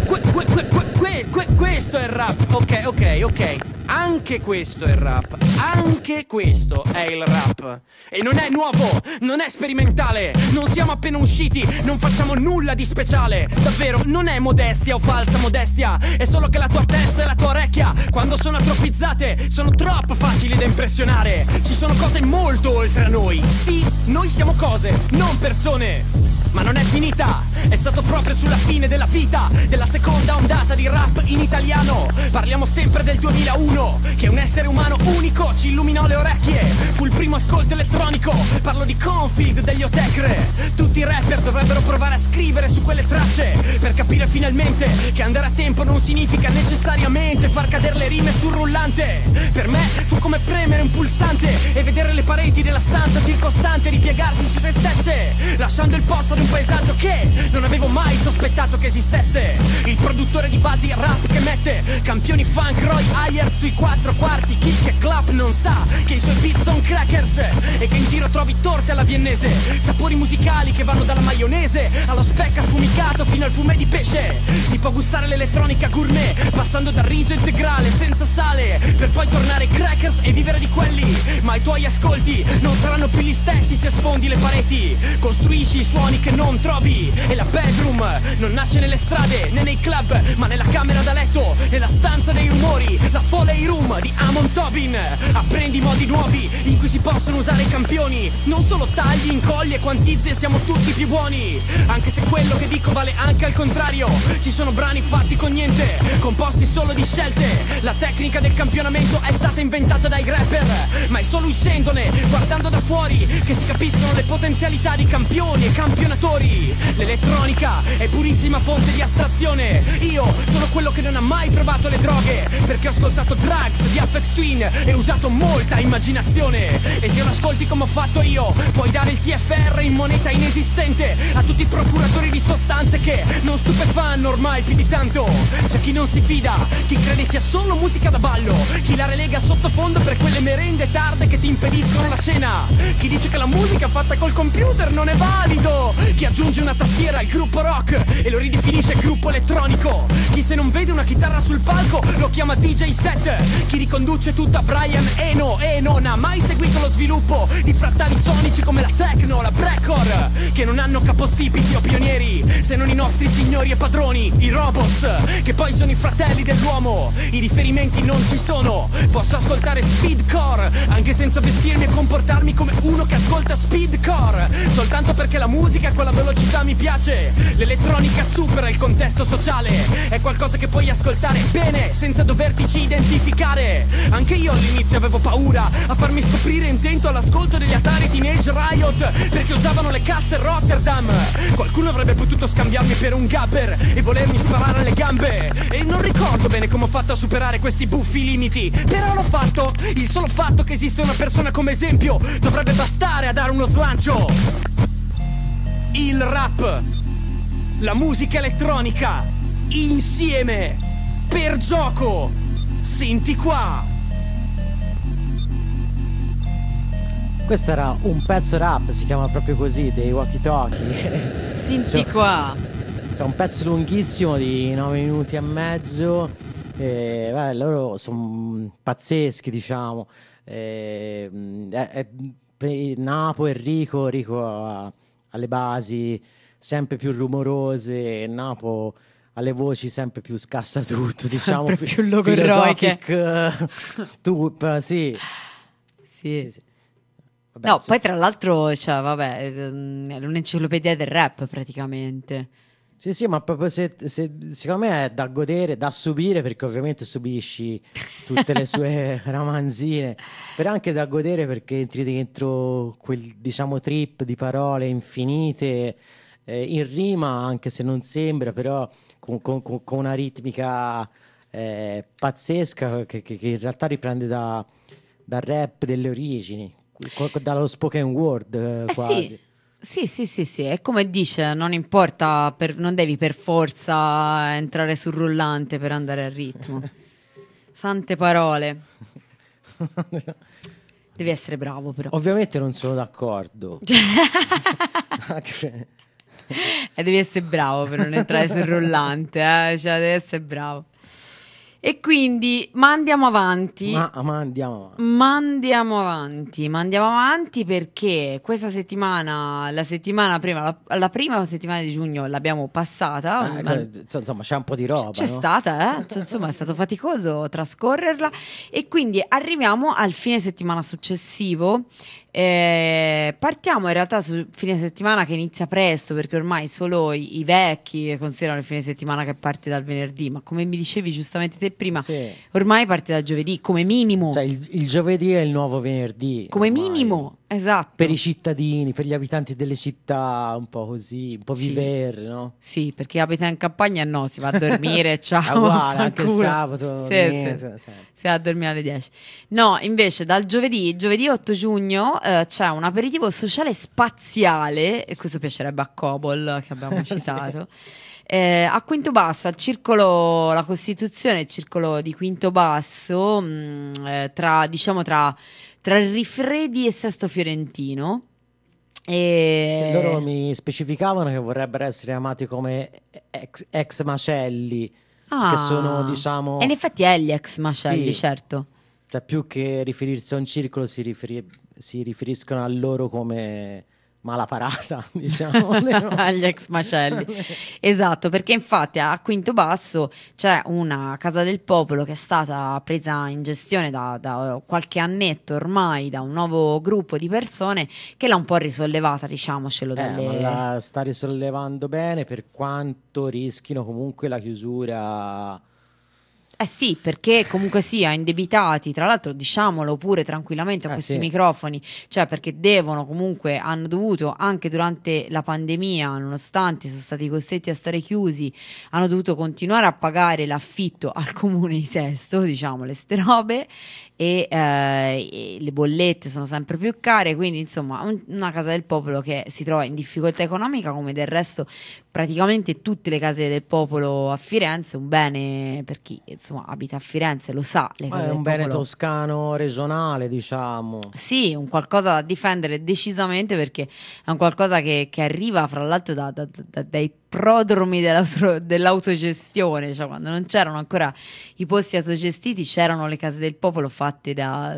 Speaker 5: questo è il rap. Ok. Anche questo è il rap, anche questo è il rap. E non è nuovo, non è sperimentale, non siamo appena usciti, non facciamo nulla di speciale. Davvero, non è modestia o falsa modestia, è solo che la tua testa e la tua orecchia, quando sono atrofizzate, sono troppo facili da impressionare. Ci sono cose molto oltre a noi. Sì, noi siamo cose, non persone. Ma non è finita, è stato proprio sulla fine della vita della seconda ondata di rap in italiano. Parliamo sempre del 2001, che un essere umano unico ci illuminò le orecchie. Fu il primo ascolto elettronico, parlo di Confield degli Otecre. Tutti i rapper dovrebbero provare a scrivere su quelle tracce, per capire finalmente che andare a tempo non significa necessariamente far cadere le rime sul rullante. Per me fu come premere un pulsante e vedere le pareti della stanza circostante ripiegarsi su se stesse, lasciando il posto ad un paesaggio che non avevo mai sospettato che esistesse. Il produttore di basi rap che mette campioni funk Roy Ayers sui 4 quarti, kick e clap non sa che i suoi beat sono crackers e che in giro trovi torte alla viennese, sapori musicali che vanno dalla maionese allo speck affumicato fino al fumé di pesce. Si può gustare l'elettronica gourmet passando dal riso integrale senza sale, per poi tornare ai crackers e vivere di quelli. Ma i tuoi ascolti non saranno più gli stessi se sfondi le pareti, costruisci i suoni che non trovi. E la bedroom non nasce nelle strade né nei club, ma nella camera da letto, nella stanza dei rumori, la Foley Room di Amon Tobin. Apprendi modi nuovi in cui si possono usare i campioni, non solo tagli, incolli e quantizzi e siamo tutti più buoni. Anche se quello che dico vale anche al contrario, ci sono brani fatti con niente, composti solo di scelte. La tecnica del campionamento è stata inventata dai rapper, ma è solo uscendone, guardando da fuori, che si capiscono le potenzialità di campioni e campionatori. L'elettronica è purissima fonte di astrazione. Io sono quello che non ha mai provato le droghe, perché ho ascoltato Drugs di Aphex Twin e usato molta immaginazione. E se lo ascolti come ho fatto io, puoi dare il TFR in moneta inesistente a tutti i procuratori di sostanze che non stupefanno ormai più di tanto. C'è chi non si fida, chi crede sia solo musica da ballo, chi la relega sottofondo per quelle merende tarde che ti impediscono la cena, chi dice che la musica fatta col computer non è valido, chi aggiunge una tastiera al gruppo rock e lo ridefinisce gruppo elettronico, chi se non vede una chitarra sul palco lo chiama DJ set, chi riconduce tutto a Brian Eno e non ha mai seguito lo sviluppo di frattali sonici come la techno, la breakcore, che non hanno capostipiti o pionieri se non i nostri signori e padroni, i robots, che poi sono i fratelli dell'uomo. I riferimenti non ci sono, posso ascoltare speedcore anche senza vestirmi e comportarmi come uno che ascolta speedcore, soltanto perché la musica a quella velocità mi piace. L'elettronica supera il contesto sociale, è qualcosa che puoi ascoltare bene senza dovertici identificare. Anche io all'inizio avevo paura a farmi scoprire intento all'ascolto degli Atari Teenage Riot, perché usavano le casse Rotterdam. Qualcuno avrebbe potuto scambiarmi per un gabber e volermi sparare alle gambe, e non ricordo bene come ho fatto a superare questi buffi limiti, però l'ho fatto. Il solo fatto che esiste una persona come esempio dovrebbe bastare a dare uno slancio. Il rap, la musica elettronica, insieme, per gioco. Senti qua.
Speaker 2: Questo era un pezzo rap, si chiama proprio così, dei Walkie Talkie.
Speaker 1: Senti qua.
Speaker 2: C'è un pezzo lunghissimo di 9 minuti e mezzo. Loro sono pazzeschi, diciamo. Napo e Rico alle basi sempre più rumorose, Napo alle voci sempre più scassatutto, diciamo,
Speaker 1: sempre più logorroiche.
Speaker 2: Sì. Vabbè,
Speaker 1: No, poi tra l'altro, cioè, vabbè, è un'enciclopedia del rap praticamente.
Speaker 2: Sì, sì, ma proprio secondo me è da godere, da subire, perché ovviamente subisci tutte le sue ramanzine, però anche da godere perché entri dentro quel, diciamo, trip di parole infinite, in rima, anche se non sembra, però con una ritmica pazzesca che in realtà riprende dal rap delle origini, dallo spoken word quasi.
Speaker 1: Sì, è come dice, non importa, non devi per forza entrare sul rullante per andare al ritmo. Sante parole. Devi essere bravo però.
Speaker 2: Ovviamente non sono d'accordo. Anche-
Speaker 1: E devi essere bravo per non entrare sul rullante, cioè devi essere bravo. E quindi ma andiamo avanti.
Speaker 2: ma andiamo avanti.
Speaker 1: Mandiamo avanti perché questa settimana, la settimana prima, la prima settimana di giugno l'abbiamo passata.
Speaker 2: Insomma, c'è un po' di roba,
Speaker 1: C'è
Speaker 2: no?
Speaker 1: stata, Cioè, insomma, è stato faticoso trascorrerla e quindi arriviamo al fine settimana successivo. Partiamo in realtà sul fine settimana che inizia presto perché ormai solo i vecchi considerano il fine settimana che parte dal venerdì, ma come mi dicevi giustamente te prima,
Speaker 2: Sì.
Speaker 1: ormai parte dal giovedì come minimo.
Speaker 2: Cioè, il giovedì è il nuovo venerdì.
Speaker 1: Come
Speaker 2: ormai.
Speaker 1: minimo, esatto.
Speaker 2: Per i cittadini, per gli abitanti delle città, un po' così, un po'
Speaker 1: Sì.
Speaker 2: vivere, no?
Speaker 1: Sì, perché abita in campagna no, si va a dormire, ciao.
Speaker 2: È uguale, anche il
Speaker 1: fanculo.
Speaker 2: sabato.
Speaker 1: Sì,
Speaker 2: niente, sì.
Speaker 1: si va a dormire alle 10. No, invece dal giovedì 8 giugno c'è un aperitivo sociale spaziale, e questo piacerebbe a Cobol che abbiamo citato. A Quinto Basso, al circolo La Costituzione, il circolo di Quinto Basso, tra Rifredi e Sesto Fiorentino.
Speaker 2: Sì, loro mi specificavano che vorrebbero essere amati come ex macelli, che sono, diciamo,
Speaker 1: E in effetti è gli ex macelli,
Speaker 2: Sì.
Speaker 1: certo.
Speaker 2: cioè più che riferirsi a un circolo si riferiscono a loro come malaparata, diciamo.
Speaker 1: Agli ex macelli. Esatto, perché infatti a Quinto Basso c'è una casa del popolo che è stata presa in gestione da qualche annetto ormai da un nuovo gruppo di persone che l'ha un po' risollevata, diciamocelo,
Speaker 2: Ma
Speaker 1: dalle...
Speaker 2: la sta risollevando bene, per quanto rischino comunque la chiusura.
Speaker 1: Eh sì, perché comunque sia indebitati, tra l'altro diciamolo pure tranquillamente a questi
Speaker 2: sì.
Speaker 1: microfoni, cioè perché hanno dovuto anche durante la pandemia, nonostante sono stati costretti a stare chiusi, hanno dovuto continuare a pagare l'affitto al comune di Sesto, diciamo, ste robe, e le bollette sono sempre più care, quindi insomma una casa del popolo che si trova in difficoltà economica, come del resto praticamente tutte le case del popolo a Firenze, un bene per chi insomma abita a Firenze lo sa, le
Speaker 2: Ma
Speaker 1: case
Speaker 2: è
Speaker 1: del
Speaker 2: un bene
Speaker 1: popolo.
Speaker 2: toscano regionale, diciamo.
Speaker 1: Sì, un qualcosa da difendere decisamente perché è un qualcosa che arriva fra l'altro dai prodromi dell'autogestione, cioè quando non c'erano ancora i posti autogestiti c'erano le case del popolo fatte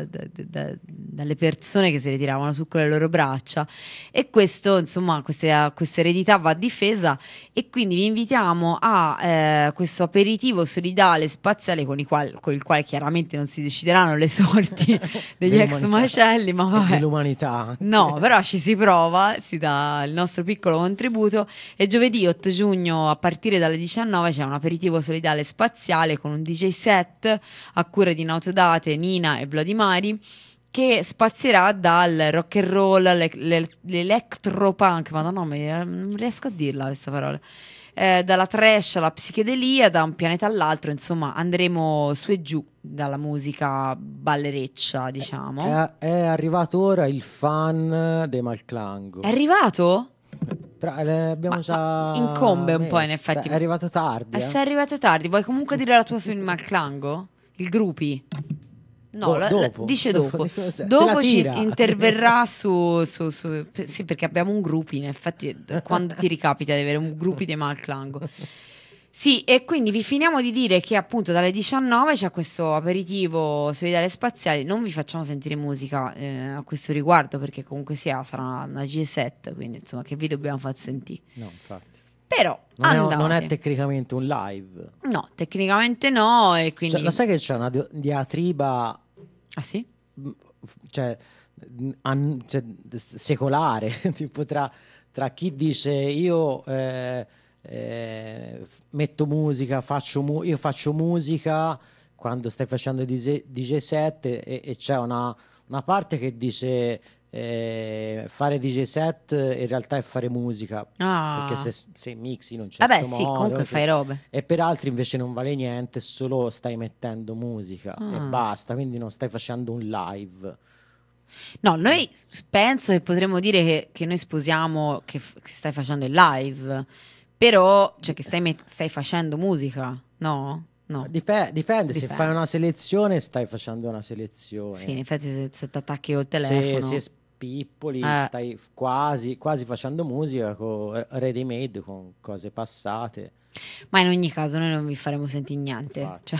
Speaker 1: dalle persone che se le tiravano su con le loro braccia e questo insomma questa eredità va difesa e quindi vi invitiamo a questo aperitivo solidale spaziale con il quale chiaramente non si decideranno le sorti degli ex
Speaker 2: Dell'umanità.
Speaker 1: macelli, ma
Speaker 2: E
Speaker 1: vabbè.
Speaker 2: dell'umanità.
Speaker 1: No, però ci si prova, si dà il nostro piccolo contributo e giovedì 8 giugno a partire dalle 19 c'è un aperitivo solidale spaziale con un DJ set a cura di Nautodate, Nina e Bloody Mari che spazierà dal rock and roll, l'electropunk, madonna, non riesco a dirla questa parola. Dalla trash alla psichedelia, da un pianeta all'altro, insomma andremo su e giù dalla musica ballereccia, diciamo.
Speaker 2: È arrivato ora il fan dei Malclango.
Speaker 1: È arrivato?
Speaker 2: Però, abbiamo
Speaker 1: Ma
Speaker 2: già
Speaker 1: incombe un po' in
Speaker 2: messo.
Speaker 1: effetti.
Speaker 2: È arrivato tardi.
Speaker 1: Sei arrivato tardi, vuoi comunque dire la tua sul Malclango? Il gruppi? No,
Speaker 2: Dopo.
Speaker 1: dice dopo.
Speaker 2: Se
Speaker 1: Dopo
Speaker 2: la
Speaker 1: ci
Speaker 2: tira.
Speaker 1: interverrà sì, perché abbiamo un gruppi, in effetti, quando ti ricapita di avere un gruppi di Malclango. Sì, e quindi vi finiamo di dire che appunto dalle 19 c'è questo aperitivo solidale spaziale. Non vi facciamo sentire musica a questo riguardo perché comunque sarà una G7, quindi insomma che vi dobbiamo far sentire.
Speaker 2: No, infatti.
Speaker 1: Però
Speaker 2: Non è
Speaker 1: andate.
Speaker 2: tecnicamente un live.
Speaker 1: No, tecnicamente no e quindi...
Speaker 2: Cioè, lo sai che c'è una diatriba,
Speaker 1: Ah sì?
Speaker 2: cioè, secolare, tipo tra chi dice io metto musica, io faccio musica quando stai facendo DJ set e c'è una parte che dice fare DJ set in realtà è fare musica, perché se mixi in un certo
Speaker 1: Vabbè,
Speaker 2: modo,
Speaker 1: sì, comunque fai robe.
Speaker 2: e per altri invece non vale niente, solo stai mettendo musica e basta, quindi non stai facendo un live.
Speaker 1: No, noi penso che potremmo dire che noi sposiamo che stai facendo il live, però, cioè che stai facendo musica, no? No.
Speaker 2: Dipende, se fai una selezione stai facendo una selezione.
Speaker 1: Sì, in effetti se ti attacchi col telefono.
Speaker 2: Se spippoli stai quasi facendo musica ready made, con cose passate.
Speaker 1: Ma in ogni caso noi non vi faremo sentire niente.
Speaker 2: Infatti.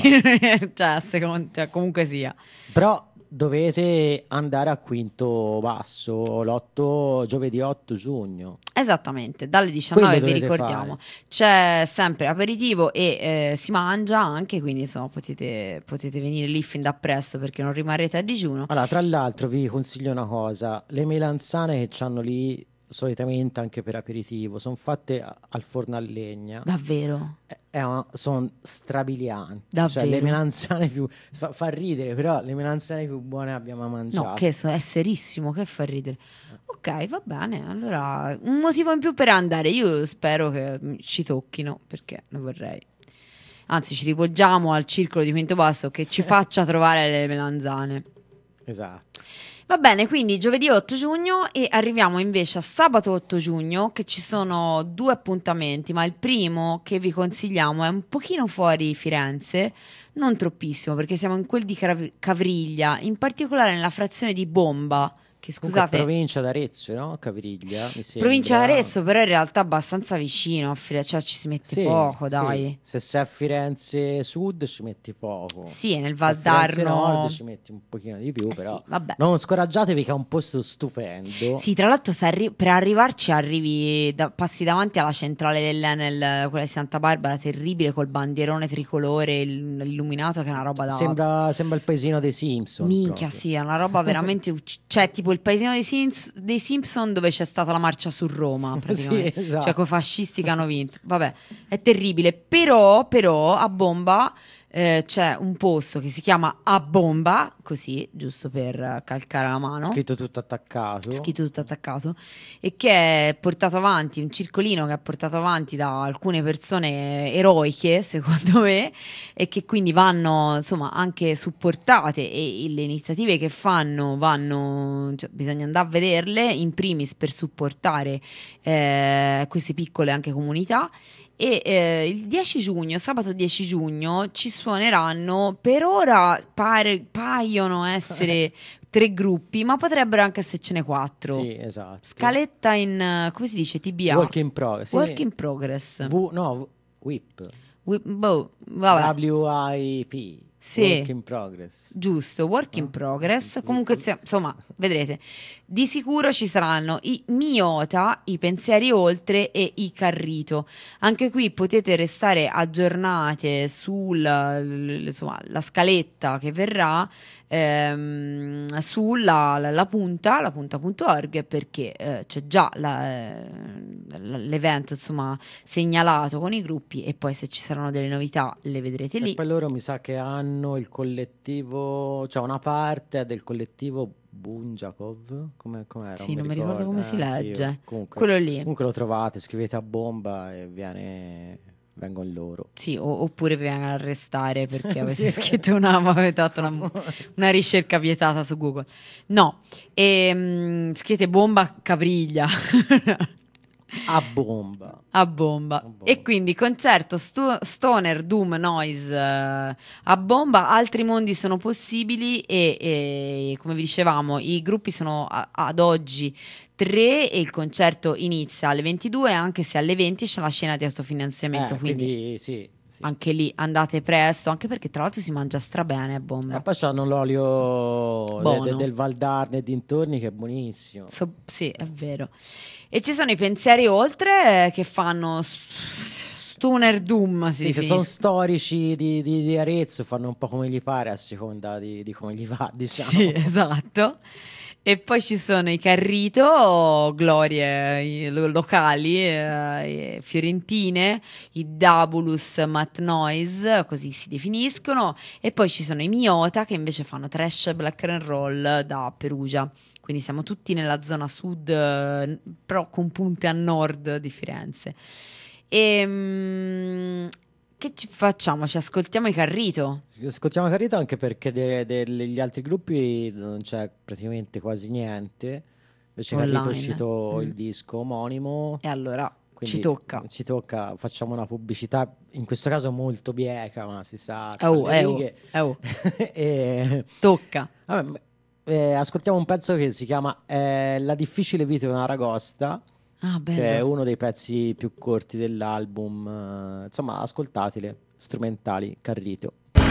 Speaker 1: Cioè, comunque sia.
Speaker 2: Però dovete andare a Quinto Basso giovedì 8 giugno.
Speaker 1: Esattamente, dalle 19
Speaker 2: Quello
Speaker 1: vi
Speaker 2: dovete
Speaker 1: ricordiamo. C'è sempre aperitivo e si mangia anche, quindi insomma potete venire lì fin da presto perché non rimarrete a digiuno.
Speaker 2: Allora, tra l'altro vi consiglio una cosa: le melanzane che c'hanno lì solitamente anche per aperitivo sono fatte al forno a legna.
Speaker 1: Davvero?
Speaker 2: Sono strabilianti.
Speaker 1: Davvero?
Speaker 2: Cioè, le melanzane più fa ridere, però le melanzane più buone abbiamo mangiato.
Speaker 1: No, che è serissimo, che fa ridere. Ok, va bene, allora un motivo in più per andare. Io spero che ci tocchino, perché ne vorrei. Anzi, ci rivolgiamo al circolo di Quinto Basso che ci faccia trovare le melanzane.
Speaker 2: Esatto.
Speaker 1: Va bene, quindi giovedì 8 giugno e arriviamo invece a sabato 8 giugno, che ci sono 2 appuntamenti, ma il primo che vi consigliamo è un pochino fuori Firenze, non troppissimo, perché siamo in quel di Cavriglia, in particolare nella frazione di Bomba, che scusate...
Speaker 2: provincia d'Arezzo, no? Cavriglia, mi sembra.
Speaker 1: Provincia d'Arezzo, però in realtà abbastanza vicino a Firenze, cioè ci si mette poco, dai.
Speaker 2: Sì. Se sei a Firenze Sud ci metti poco.
Speaker 1: Sì, nel
Speaker 2: Se a Firenze
Speaker 1: Valdarno
Speaker 2: Nord ci metti un pochino di più, però
Speaker 1: sì, vabbè.
Speaker 2: non scoraggiatevi che è un posto stupendo.
Speaker 1: Sì, tra l'altro per arrivarci passi davanti alla centrale dell'Enel, quella di Santa Barbara, terribile, col bandierone tricolore illuminato, che è una roba da...
Speaker 2: Sembra il paesino dei Simpson.
Speaker 1: Minchia,
Speaker 2: proprio.
Speaker 1: sì, è una roba veramente... cioè, tipo il paesino dei Simpson dove c'è stata la marcia su Roma, praticamente.
Speaker 2: Sì, esatto.
Speaker 1: Cioè, con i fascisti che hanno vinto. Vabbè, è terribile. Però a Bomba c'è un posto che si chiama A Bomba, così, giusto per calcare la mano.
Speaker 2: Scritto tutto attaccato.
Speaker 1: E che è portato avanti, un circolino che è portato avanti da alcune persone eroiche, secondo me, e che quindi vanno, insomma, anche supportate, e le iniziative che fanno cioè, bisogna andare a vederle, in primis per supportare queste piccole anche comunità. E il 10 giugno, sabato 10 giugno, ci suoneranno, per ora paiono essere 3 gruppi, ma potrebbero anche essercene 4.
Speaker 2: Sì, esatto.
Speaker 1: Scaletta in, come si dice, TBA?
Speaker 2: Work in progress. Sì.
Speaker 1: Work in progress.
Speaker 2: WIP.
Speaker 1: Vabbè.
Speaker 2: WIP.
Speaker 1: Sì.
Speaker 2: Work in progress.
Speaker 1: Giusto, work in progress. Comunque, insomma, vedrete, di sicuro ci saranno i Miota, i Pensieri Oltre e i Carrito. Anche qui potete restare aggiornate sulla la scaletta che verrà sulla punta.org, perché c'è già l'evento, insomma, segnalato con i gruppi, e poi se ci saranno delle novità le vedrete lì.
Speaker 2: E poi loro mi sa che hanno il collettivo, cioè una parte del collettivo Bunjakov, com'era?
Speaker 1: Sì, non mi ricordo come si legge.
Speaker 2: Comunque,
Speaker 1: quello lì.
Speaker 2: Comunque lo trovate, scrivete a Bomba e vengono loro.
Speaker 1: Sì, oppure vi vengono a arrestare perché avete
Speaker 2: Sì.
Speaker 1: scritto avete fatto una ricerca vietata su Google. No, scrivete Bomba Cavriglia.
Speaker 2: A Bomba.
Speaker 1: A bomba. E quindi concerto stoner, doom, noise a bomba. Altri mondi sono possibili e come vi dicevamo, i gruppi sono ad oggi 3 e il concerto inizia alle 22, anche se alle 20 c'è la scena di autofinanziamento, quindi
Speaker 2: sì.
Speaker 1: anche lì andate presto, anche perché tra l'altro si mangia strabene a bomba.
Speaker 2: E poi c'hanno l'olio
Speaker 1: Buono.
Speaker 2: del Valdarno e dintorni che è buonissimo.
Speaker 1: Sì, è vero. E ci sono i Pensieri Oltre che fanno stoner doom,
Speaker 2: Sì, che sono storici di Arezzo, fanno un po' come gli pare a seconda di come gli va, diciamo.
Speaker 1: Sì, esatto. E poi ci sono i Carrito, glorie locali, fiorentine, i Dabulus Mat Noise, così si definiscono, e poi ci sono i Miota che invece fanno trash black and roll da Perugia. Quindi siamo tutti nella zona sud, però con punte a nord di Firenze. Che ci facciamo? Ci ascoltiamo i Carrito?
Speaker 2: Ascoltiamo Carrito anche perché degli altri gruppi non c'è praticamente quasi niente. Invece Carrito è
Speaker 1: Online.
Speaker 2: uscito il disco omonimo.
Speaker 1: E allora
Speaker 2: Quindi
Speaker 1: ci tocca.
Speaker 2: Ci tocca, facciamo una pubblicità, in questo caso molto bieca, ma si sa. tra
Speaker 1: Oh,
Speaker 2: le
Speaker 1: oh,
Speaker 2: righe.
Speaker 1: oh.
Speaker 2: E,
Speaker 1: Tocca.
Speaker 2: vabbè, ascoltiamo un pezzo che si chiama La difficile vita di una ragosta,
Speaker 1: Ah,
Speaker 2: che è
Speaker 1: bello.
Speaker 2: uno dei pezzi più corti dell'album. Insomma, ascoltatele, strumentali, Carrito.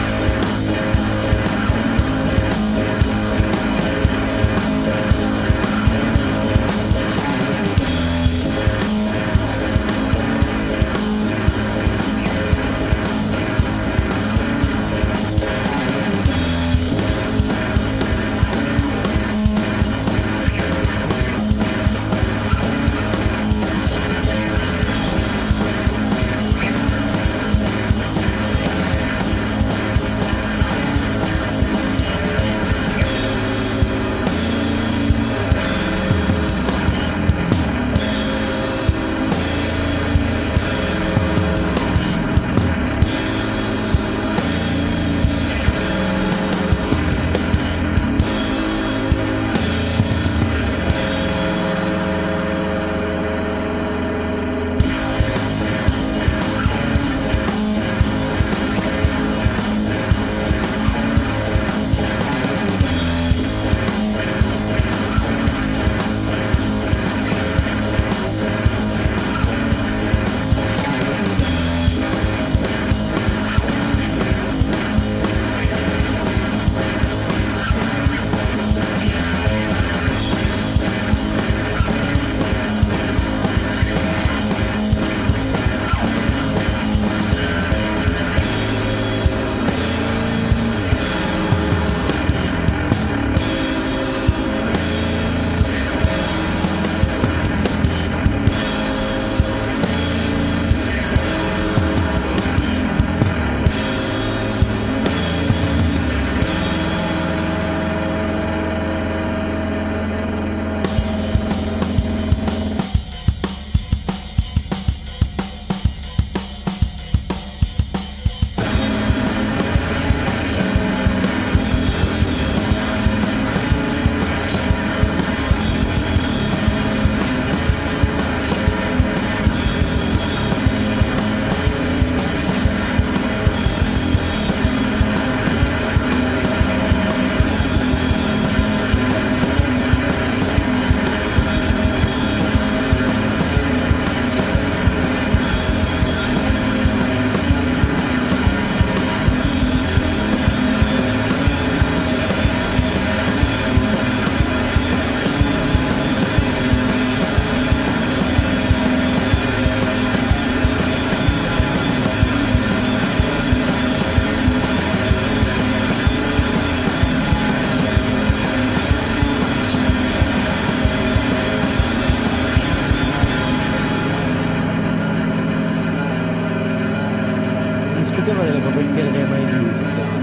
Speaker 2: Discutiamo delle copertine dei My News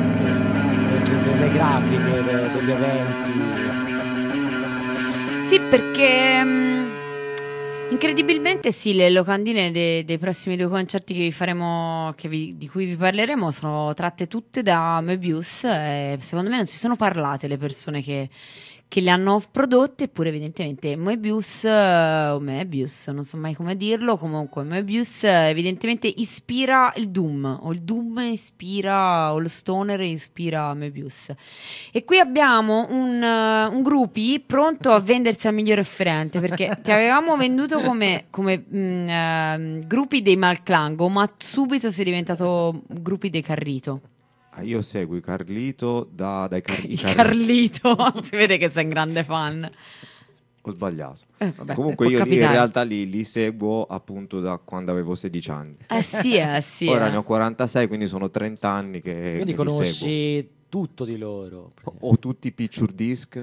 Speaker 2: anche, delle grafiche, degli eventi.
Speaker 1: Sì, perché incredibilmente sì, le locandine dei prossimi due concerti che vi faremo, di cui vi parleremo, sono tratte tutte da Möbius, e secondo me non si sono parlate le persone che le hanno prodotte, eppure evidentemente Möbius, o Möbius, non so mai come dirlo, comunque Möbius evidentemente ispira il Doom, o il Doom ispira, o lo Stoner ispira Möbius. E qui abbiamo un gruppi pronto a vendersi al miglior offerente, perché ti avevamo venduto come gruppi dei Malclango, ma subito sei diventato gruppi dei Carrito.
Speaker 6: Io seguo i Carlito dai
Speaker 1: Carlito, si vede che sei un grande fan.
Speaker 6: Ho sbagliato.
Speaker 1: Vabbè,
Speaker 6: Comunque
Speaker 1: può
Speaker 6: io in
Speaker 1: capitare.
Speaker 6: realtà li seguo appunto da quando avevo 16 anni.
Speaker 1: Sì.
Speaker 6: Ora ne ho 46, quindi sono 30 anni che
Speaker 2: Quindi
Speaker 6: li seguo.
Speaker 2: conosci tutto di loro.
Speaker 6: O tutti i picture disc,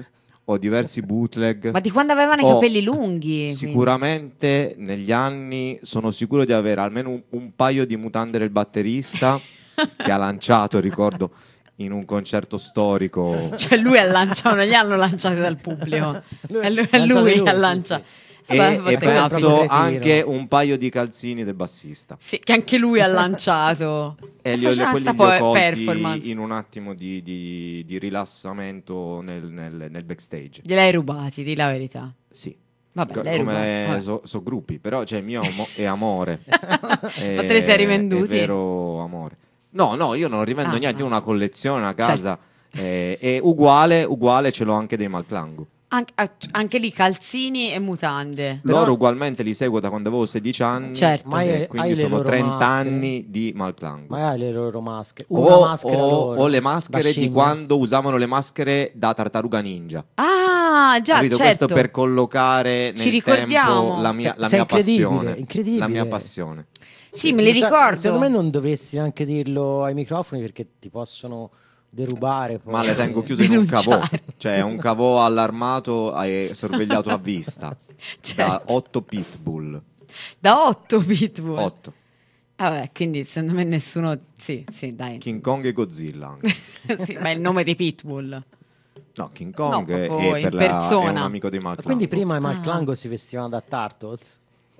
Speaker 6: ho diversi bootleg.
Speaker 1: Ma di quando avevano i
Speaker 6: Ho
Speaker 1: capelli lunghi?
Speaker 6: Sicuramente negli anni sono sicuro di avere almeno un paio di mutande del batterista che ha lanciato, ricordo, in un concerto storico.
Speaker 1: Cioè lui ha lanciato, non gli hanno lanciati dal pubblico. È lui
Speaker 2: Lanciati
Speaker 1: ha
Speaker 2: sì,
Speaker 1: lanciato.
Speaker 6: E
Speaker 1: Vabbè,
Speaker 2: proprio
Speaker 6: penso
Speaker 2: cretino.
Speaker 6: anche un paio di calzini del bassista.
Speaker 1: sì, che anche lui ha lanciato.
Speaker 6: E
Speaker 1: Faceva
Speaker 6: quelli
Speaker 1: sta
Speaker 6: li ho colti
Speaker 1: performance.
Speaker 6: in un attimo di rilassamento nel backstage.
Speaker 1: Gliel'hai rubati, di la verità.
Speaker 6: Sì.
Speaker 1: Vabbè, l'hai
Speaker 6: Come
Speaker 1: rubati.
Speaker 6: so gruppi, però cioè, il mio è amore.
Speaker 1: Ma te li sei rivenduti?
Speaker 6: È vero amore. No, io non rivendo niente, io ho una collezione, una casa. E uguale ce l'ho anche dei Malclango.
Speaker 1: Anche lì calzini e mutande.
Speaker 6: Loro ugualmente li seguo da quando avevo 16 anni.
Speaker 1: Certo.
Speaker 2: Ma
Speaker 6: e
Speaker 2: hai
Speaker 6: quindi
Speaker 2: le
Speaker 6: sono
Speaker 2: loro
Speaker 6: 30
Speaker 2: maschere?
Speaker 6: anni di Malclango.
Speaker 2: Ma hai le loro maschere? Una maschera loro,
Speaker 6: o le
Speaker 2: da
Speaker 6: maschere di
Speaker 2: scimmia.
Speaker 6: quando usavano le maschere da Tartaruga Ninja.
Speaker 1: Ah, già,
Speaker 6: Capito?
Speaker 1: certo.
Speaker 6: Questo per collocare
Speaker 1: Ci
Speaker 6: nel
Speaker 1: ricordiamo.
Speaker 6: tempo la mia
Speaker 2: Sei incredibile,
Speaker 6: passione.
Speaker 2: incredibile.
Speaker 6: La mia passione.
Speaker 1: Sì, me li ricordo.
Speaker 2: Secondo me non dovresti neanche dirlo ai microfoni perché ti possono derubare. Poi.
Speaker 6: Ma le tengo chiuse in un cavò.
Speaker 1: Denunciare.
Speaker 6: Cioè un cavò allarmato e sorvegliato a vista.
Speaker 1: Certo.
Speaker 6: Da 8 pitbull.
Speaker 1: Da 8 pitbull.
Speaker 6: 8.
Speaker 1: Vabbè, quindi secondo me nessuno... Sì, dai.
Speaker 6: King Kong e Godzilla anche.
Speaker 1: Sì, ma è il nome di pitbull.
Speaker 6: No, King Kong
Speaker 1: No,
Speaker 6: è,
Speaker 1: proprio
Speaker 6: è
Speaker 1: in
Speaker 6: è un
Speaker 1: persona.
Speaker 6: amico dei
Speaker 2: Ma
Speaker 6: Malclango.
Speaker 2: quindi prima i Malclango si vestivano da Turtles?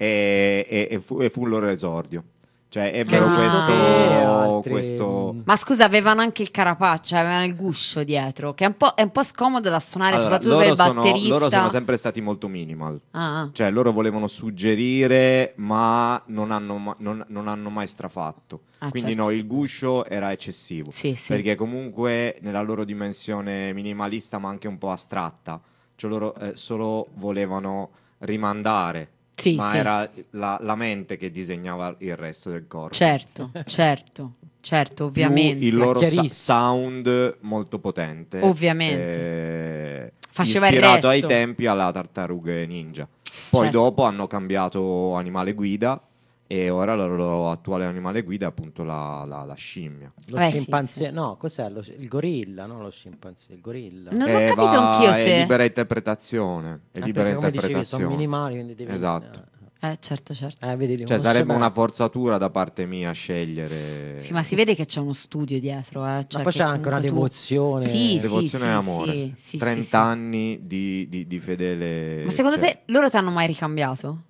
Speaker 6: E fu il loro esordio. Cioè è
Speaker 2: Che
Speaker 6: vero
Speaker 2: ho visto te e altri.
Speaker 6: questo...
Speaker 1: Ma scusa, avevano anche il carapaccio, avevano il guscio dietro, che è un po' scomodo da suonare,
Speaker 6: Allora,
Speaker 1: soprattutto per il batterista.
Speaker 6: loro sono sempre stati molto minimal.
Speaker 1: Ah.
Speaker 6: Cioè loro volevano suggerire ma non hanno mai strafatto. Quindi
Speaker 1: certo.
Speaker 6: no, il guscio era eccessivo.
Speaker 1: Sì.
Speaker 6: Perché comunque nella loro dimensione minimalista ma anche un po' astratta. Cioè loro solo volevano rimandare.
Speaker 1: Sì,
Speaker 6: Ma
Speaker 1: sì.
Speaker 6: era la mente che disegnava il resto del corpo.
Speaker 1: Certo,
Speaker 6: Più
Speaker 1: ovviamente.
Speaker 6: il loro
Speaker 2: Chiarissimo.
Speaker 6: sound molto potente.
Speaker 1: Ovviamente. Faceva il
Speaker 6: ispirato ai
Speaker 1: resto.
Speaker 6: tempi alla Tartarughe Ninja. Poi
Speaker 1: Certo.
Speaker 6: dopo hanno cambiato animale guida e ora il loro attuale animale guida è appunto la scimmia.
Speaker 2: Lo
Speaker 1: Sì,
Speaker 2: scimpanzé?
Speaker 1: sì.
Speaker 2: No, cos'è? Il gorilla, no? Lo scimpanzé, il gorilla.
Speaker 1: Non ho capito anch'io
Speaker 6: È
Speaker 1: se...
Speaker 6: libera interpretazione. È libera
Speaker 2: perché come dicevi,
Speaker 6: interpretazione.
Speaker 2: sono minimali, quindi devi...
Speaker 6: Esatto.
Speaker 1: certo.
Speaker 2: Vedi, li
Speaker 6: Cioè
Speaker 2: conosce
Speaker 6: sarebbe
Speaker 2: bene.
Speaker 6: una forzatura da parte mia scegliere.
Speaker 1: Sì, ma si vede che c'è uno studio dietro. Cioè
Speaker 2: Ma poi
Speaker 1: che
Speaker 2: c'è anche una
Speaker 1: comunque
Speaker 2: devozione.
Speaker 1: Sì,
Speaker 6: Devozione e amore.
Speaker 1: sì,
Speaker 6: 30
Speaker 1: sì.
Speaker 6: anni di fedele.
Speaker 1: Ma secondo
Speaker 6: cioè,
Speaker 1: te loro ti hanno mai ricambiato?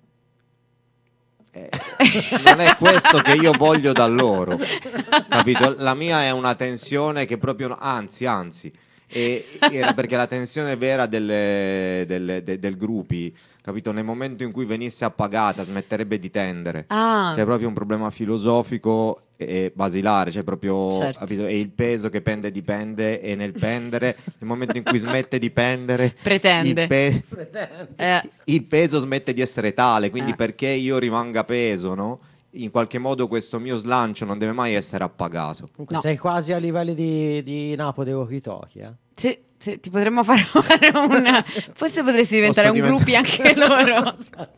Speaker 6: non è questo che io voglio da loro, capito? La mia è una tensione che proprio anzi era perché la tensione vera del gruppi, capito? Nel momento in cui venisse appagata smetterebbe di tendere.
Speaker 1: Ah,
Speaker 6: C'è proprio un problema filosofico e basilare, cioè proprio,
Speaker 1: Certo.
Speaker 6: capito? E il peso che dipende e nel pendere, nel momento in cui smette di pendere,
Speaker 1: Pretende.
Speaker 6: il peso smette di essere tale, quindi
Speaker 1: Eh.
Speaker 6: perché io rimanga peso, no? In qualche modo questo mio slancio non deve mai essere appagato.
Speaker 2: Comunque
Speaker 1: No.
Speaker 2: sei quasi a livelli di Napo dei walkie-talkie,
Speaker 1: sì, ti potremmo fare una... Forse potresti diventare un
Speaker 6: Posso
Speaker 1: gruppi anche loro.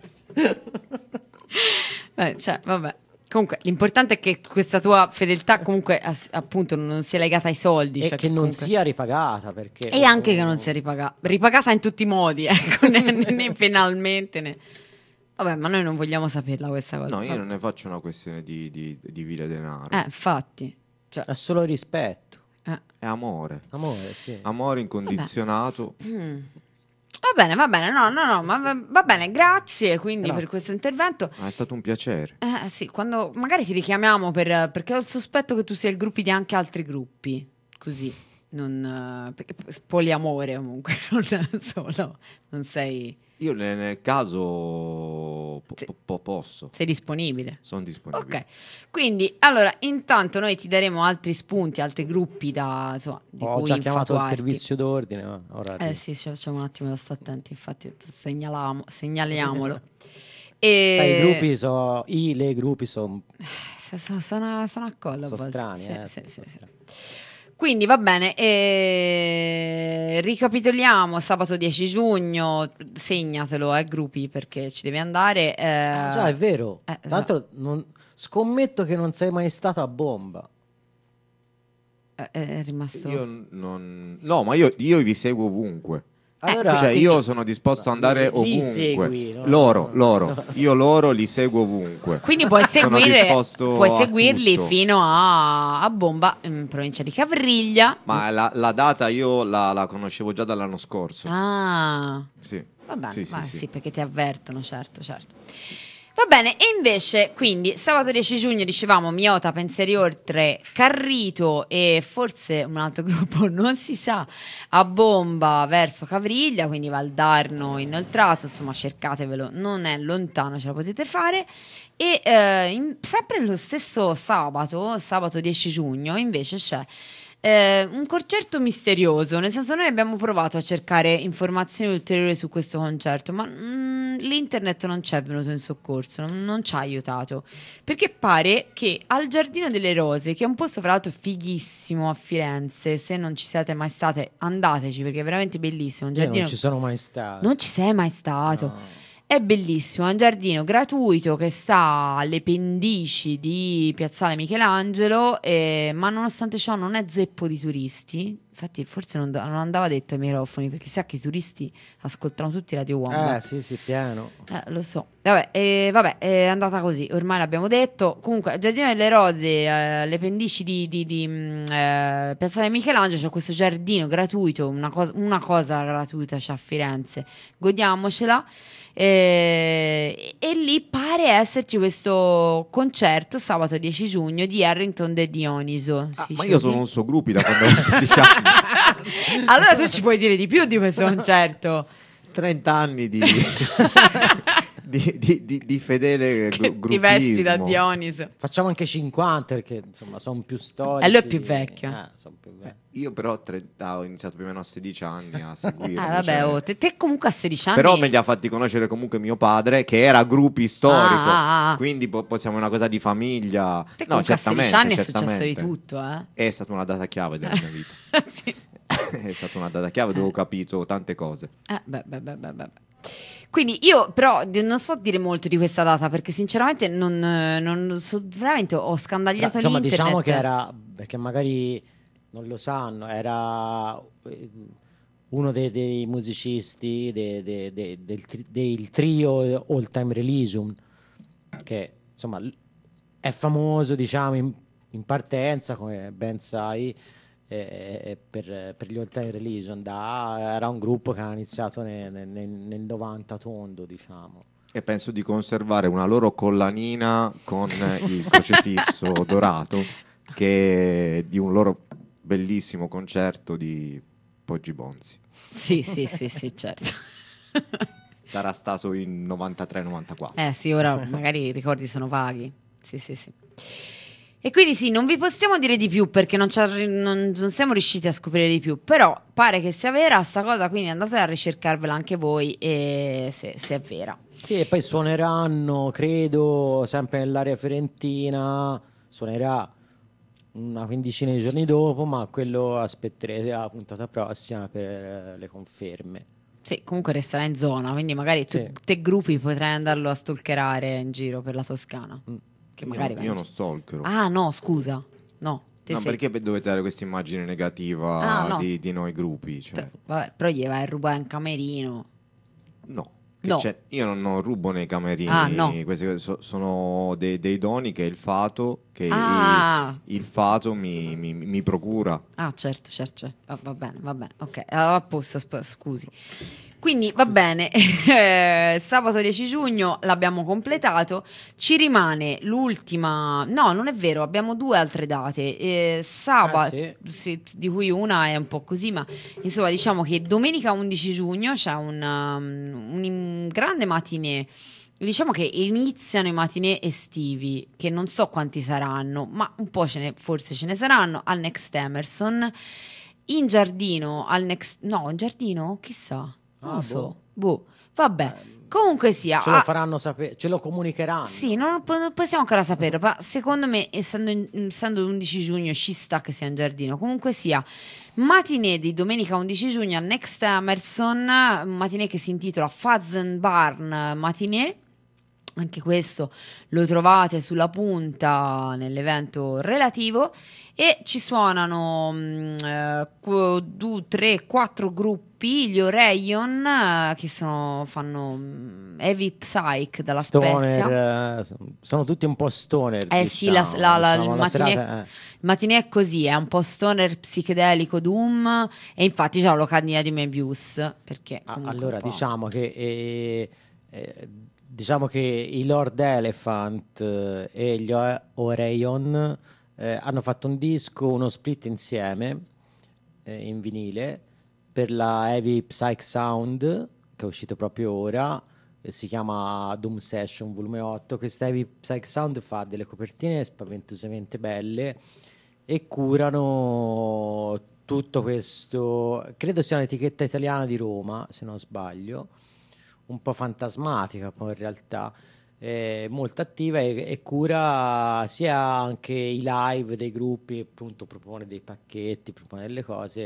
Speaker 1: Cioè, vabbè. Comunque, l'importante è che questa tua fedeltà comunque appunto non sia legata ai soldi.
Speaker 2: E
Speaker 1: cioè
Speaker 2: che non
Speaker 1: comunque-
Speaker 2: sia ripagata, perché...
Speaker 1: E anche che non sia ripagata in tutti i modi, ecco, né penalmente né... Vabbè, ma noi non vogliamo saperla questa cosa.
Speaker 6: No, io non ne faccio una questione di vile denaro.
Speaker 1: Infatti. Cioè,
Speaker 2: È solo rispetto,
Speaker 6: È amore.
Speaker 2: amore, sì.
Speaker 6: Amore incondizionato.
Speaker 1: va bene, no, ma va bene, grazie quindi
Speaker 2: Grazie.
Speaker 1: per questo intervento.
Speaker 6: È stato un piacere.
Speaker 1: Sì, quando magari ti richiamiamo perché ho il sospetto che tu sia il gruppi di anche altri gruppi, così, perché poliamore comunque, non solo, non sei
Speaker 6: Nel caso
Speaker 1: Sì.
Speaker 6: posso.
Speaker 1: sei disponibile.
Speaker 6: Sono disponibile.
Speaker 1: Ok, quindi allora intanto noi ti daremo altri spunti, altri gruppi di
Speaker 2: Ho
Speaker 1: cui
Speaker 2: già chiamato il
Speaker 1: infatuarti.
Speaker 2: servizio d'ordine, ma ora arrivo.
Speaker 1: Sì, facciamo un attimo da stare attenti, infatti segnaliamolo.
Speaker 2: Sai, i
Speaker 1: E...
Speaker 2: gruppi le gruppi sono
Speaker 1: Sono a collo a
Speaker 2: so
Speaker 1: volte.
Speaker 2: strani,
Speaker 1: Sì.
Speaker 2: sono strani.
Speaker 1: Quindi va bene, ricapitoliamo, sabato 10 giugno, segnatelo gruppi perché ci devi andare.
Speaker 2: Già, è vero.
Speaker 1: esatto.
Speaker 2: Tanto scommetto che non sei mai stato a Bomba.
Speaker 1: È rimasto...
Speaker 6: Io non... No, ma io vi seguo ovunque.
Speaker 2: Allora,
Speaker 6: Cioè, io sono disposto ad andare
Speaker 2: li
Speaker 6: ovunque.
Speaker 2: segui, no?
Speaker 6: Io loro li seguo ovunque.
Speaker 1: Quindi puoi
Speaker 6: Sono disposto a
Speaker 1: seguirli
Speaker 6: tutto.
Speaker 1: fino a Bomba, in provincia di Cavriglia.
Speaker 6: Ma la data io la conoscevo già dall'anno scorso.
Speaker 1: Ah,
Speaker 6: Sì.
Speaker 1: va bene,
Speaker 6: Sì,
Speaker 1: sì, perché ti avvertono, certo. Va bene, e invece, quindi, sabato 10 giugno, dicevamo, Miota, Pensieri Oltre, Carrito e forse un altro gruppo, non si sa, a Bomba verso Cavriglia, quindi Valdarno inoltrato, insomma, cercatevelo, non è lontano, ce la potete fare. E sempre lo stesso sabato 10 giugno, invece c'è un concerto misterioso, nel senso noi abbiamo provato a cercare informazioni ulteriori su questo concerto, ma l'internet non ci è venuto in soccorso, non ci ha aiutato, perché pare che al Giardino delle Rose, che è un posto fra l'altro fighissimo a Firenze, se non ci siete mai state andateci perché è veramente bellissimo, un
Speaker 2: Io
Speaker 1: giardino...
Speaker 2: non ci sono mai stato.
Speaker 1: Non ci sei mai stato?
Speaker 2: No.
Speaker 1: È bellissimo, è un giardino gratuito che sta alle pendici di Piazzale Michelangelo, ma nonostante ciò non è zeppo di turisti. Infatti forse non andava detto ai microfoni, perché sa che i turisti ascoltano tutti Radio Wombat.
Speaker 2: Sì, pieno.
Speaker 1: Lo so. Vabbè, è andata così, ormai l'abbiamo detto. Comunque, Giardino delle Rose, alle pendici di Piazzale Michelangelo, c'è questo giardino gratuito, una cosa gratuita c'è a Firenze. Godiamocela. E lì pare esserci questo concerto sabato 10 giugno di Harrington De Dioniso.
Speaker 6: Ma io sono un suo gruppi da quando avevo 16 anni.
Speaker 1: Allora tu ci puoi dire di più di questo concerto.
Speaker 6: 30 anni di fedele gruppismo.
Speaker 1: Ti vesti da Dioniso.
Speaker 2: Facciamo anche 50 perché insomma sono più storici.
Speaker 1: E lui è più vecchio.
Speaker 2: Sono più vecchio.
Speaker 6: Io però ho iniziato più o meno a 16 anni a seguire.
Speaker 1: Vabbè, te comunque a 16 anni.
Speaker 6: Però me li ha fatti conoscere comunque mio padre, che era gruppi storico. Quindi possiamo una cosa di famiglia.
Speaker 1: Te comunque a 16 anni è successo di tutto,
Speaker 6: È stata una data chiave della mia vita.
Speaker 1: Sì.
Speaker 6: È stata una data chiave dove ho capito tante cose.
Speaker 1: Beh. Quindi io però non so dire molto di questa data perché sinceramente non so, veramente ho scandagliato
Speaker 2: Insomma,
Speaker 1: l'internet.
Speaker 2: diciamo che era, perché magari non lo sanno, era uno dei musicisti del trio All Time Religion, che insomma è famoso, diciamo, in partenza, come ben sai, per gli All Time Religion. Era un gruppo che ha iniziato nel 90 tondo, diciamo.
Speaker 6: E penso di conservare una loro collanina con il crocifisso dorato, che è di un loro bellissimo concerto di Poggi Bonzi.
Speaker 1: Sì, certo.
Speaker 6: Sarà stato in 93-94.
Speaker 1: Sì, ora magari i ricordi sono vaghi. Sì. E quindi sì, non vi possiamo dire di più perché non siamo riusciti a scoprire di più, però pare che sia vera sta cosa, quindi andate a ricercarvela anche voi se è vera.
Speaker 2: Sì, e poi suoneranno, credo, sempre nell'area fiorentina, suonerà una quindicina di giorni dopo, ma quello aspetterete la puntata prossima per le conferme.
Speaker 1: Sì, comunque resterà in zona, quindi magari te gruppi potrai andarlo a stalkerare in giro per la Toscana. Che magari
Speaker 6: io non stalkero.
Speaker 1: Ah no, scusa. No,
Speaker 6: perché dovete dare questa immagine negativa
Speaker 1: no.
Speaker 6: di noi gruppi? Cioè.
Speaker 1: Vabbè, però gli vai a rubare un camerino.
Speaker 6: No.
Speaker 1: No.
Speaker 6: Io non rubo nei camerini.
Speaker 1: No.
Speaker 6: Questi sono dei doni che il fato il fato mi procura.
Speaker 1: Certo. Va bene. Ok, a posto, scusi. Quindi va bene, sabato 10 giugno l'abbiamo completato, ci rimane l'ultima, no non è vero, abbiamo 2 altre date, sabato, sì, di cui una è un po' così, ma insomma diciamo che domenica 11 giugno c'è un grande matinée, diciamo che iniziano i matinée estivi, che non so quanti saranno, ma un po' forse ce ne saranno, al Next Emerson, in giardino, in giardino, chissà. Non so. Vabbè, comunque sia.
Speaker 2: Ce lo faranno sapere, ce lo comunicheranno.
Speaker 1: Sì, non possiamo ancora saperlo, ma secondo me, essendo l'11 giugno, ci sta che sia in giardino. Comunque sia, matinée di domenica 11 giugno al Next Emerson, matinée che si intitola Fuzz and Barn Matinée. Anche questo lo trovate sulla punta nell'evento relativo. E ci suonano 3, 4 gruppi, gli Orion, che fanno heavy psych dalla Spezia.
Speaker 2: Stoner, sono tutti un po' stoner.
Speaker 1: Sì,
Speaker 2: diciamo,
Speaker 1: il
Speaker 2: la
Speaker 1: matinee,
Speaker 2: serata,
Speaker 1: il matinee è così, è un po' stoner psichedelico doom, e infatti c'è la locandina di Mebius, perché comunque
Speaker 2: allora
Speaker 1: un po'.
Speaker 2: diciamo che i Lord Elephant e gli Orion hanno fatto un disco, uno split insieme in vinile per la Heavy Psych Sound, che è uscito proprio ora, si chiama Doom Session volume 8. Questa Heavy Psych Sound fa delle copertine spaventosamente belle e curano tutto questo, credo sia un'etichetta italiana di Roma, se non sbaglio, un po' fantasmatica poi in realtà, molto attiva, e cura sia anche i live dei gruppi, appunto propone dei pacchetti, propone delle cose,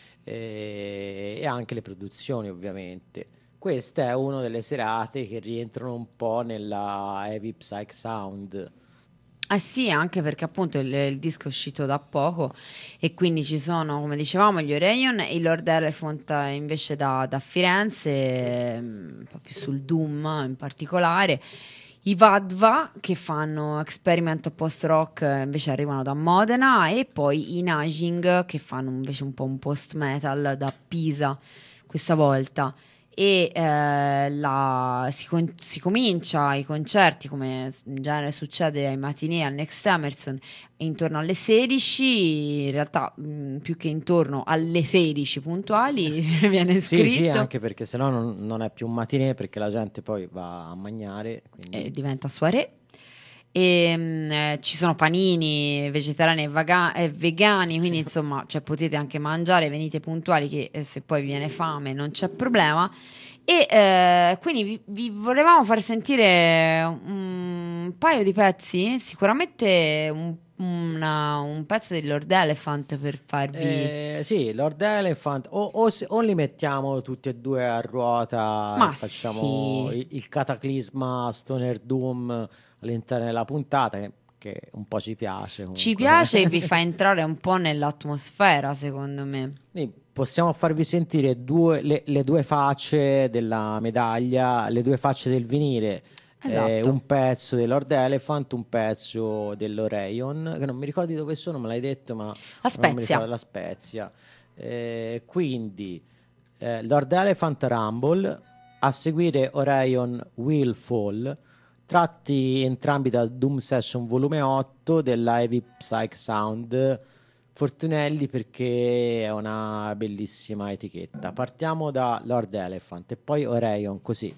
Speaker 2: e anche le produzioni ovviamente. Questa è una delle serate che rientrano un po' nella Heavy Psych Sound.
Speaker 1: Sì, anche perché appunto il disco è uscito da poco, e quindi ci sono, come dicevamo, gli Orion e i Lord Elephant invece da Firenze, un po' più sul Doom in particolare. I Vadva, che fanno experiment post-rock, invece arrivano da Modena, e poi i Naging, che fanno invece un po' un post-metal da Pisa questa volta. E si comincia i concerti, come in genere succede ai matinee al Next Emerson, intorno alle 16, in realtà più che intorno alle 16 puntuali viene scritto.
Speaker 2: Sì, anche perché sennò non è più un matinee, perché la gente poi va a mangiare, quindi...
Speaker 1: E diventa soirée. E ci sono panini vegetariani e vegani, quindi insomma, cioè, potete anche mangiare, venite puntuali, che se poi vi viene fame non c'è problema. E quindi vi volevamo far sentire un paio di pezzi, sicuramente un pezzo di Lord Elephant per farvi...
Speaker 2: Sì, Lord Elephant, o li mettiamo tutti e due a ruota,
Speaker 1: Ma
Speaker 2: e facciamo
Speaker 1: sì.
Speaker 2: il cataclisma Stoner Doom all'interno della puntata, che un po' ci piace comunque.
Speaker 1: Ci piace e vi fa entrare un po' nell'atmosfera, secondo me.
Speaker 2: Quindi possiamo farvi sentire le due facce della medaglia, le due facce del vinile.
Speaker 1: Esatto.
Speaker 2: Un pezzo del Lord Elephant, un pezzo dell'Orion, che non mi ricordo di dove sono, me l'hai detto, ma
Speaker 1: La
Speaker 2: non mi
Speaker 1: Spezia.
Speaker 2: ricordo, la Spezia. Quindi Lord Elephant Rumble, a seguire Orion Will Fall, tratti entrambi da Doom Session volume 8 della Heavy Psych Sound. Fortunelli, perché è una bellissima etichetta. Partiamo da Lord Elephant e poi Orion, così.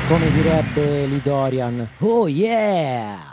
Speaker 2: Come direbbe Lidorian, oh yeah!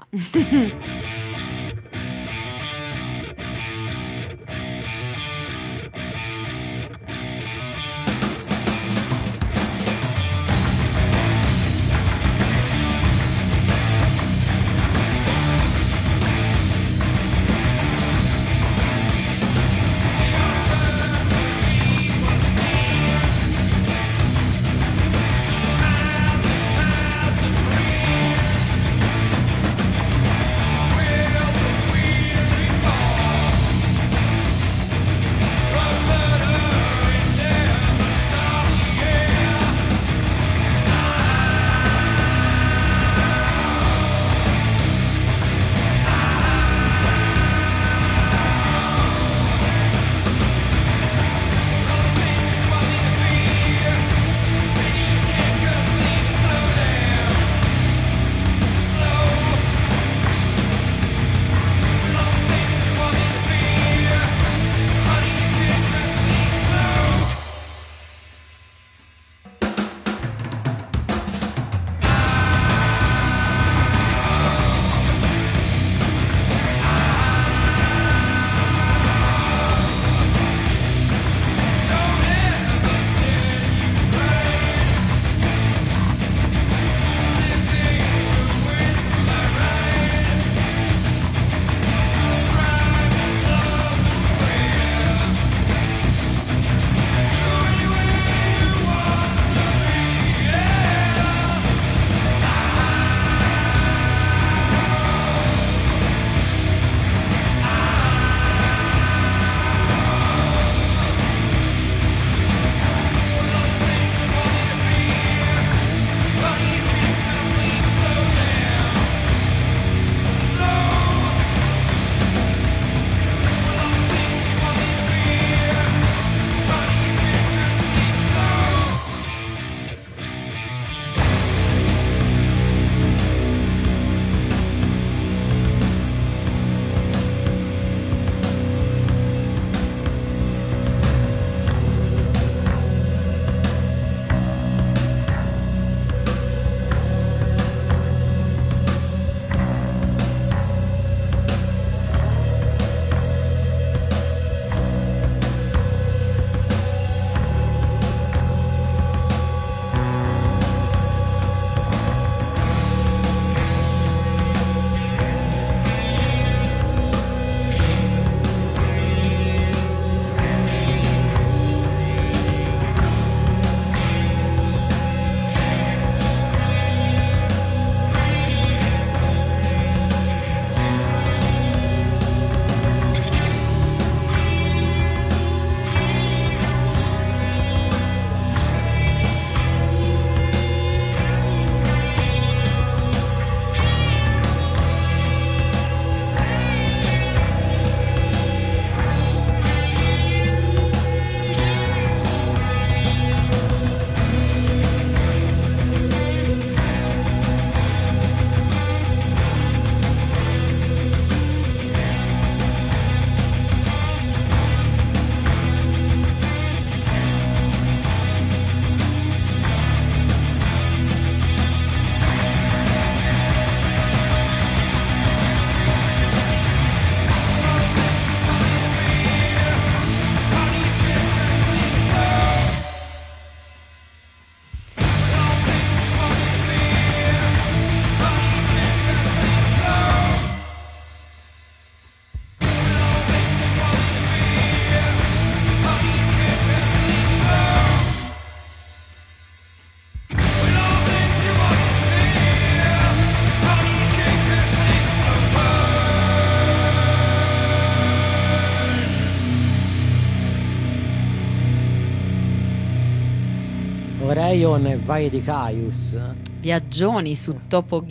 Speaker 2: Orion e Valle di Caius.
Speaker 1: Viaggioni su Topo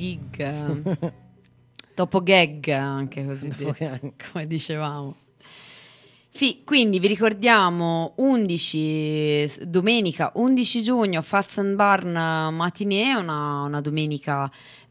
Speaker 1: Gig. Topo Gag anche così detto, come dicevamo. Sì, quindi vi ricordiamo domenica 11 giugno Fats and Barn Matinee, una domenica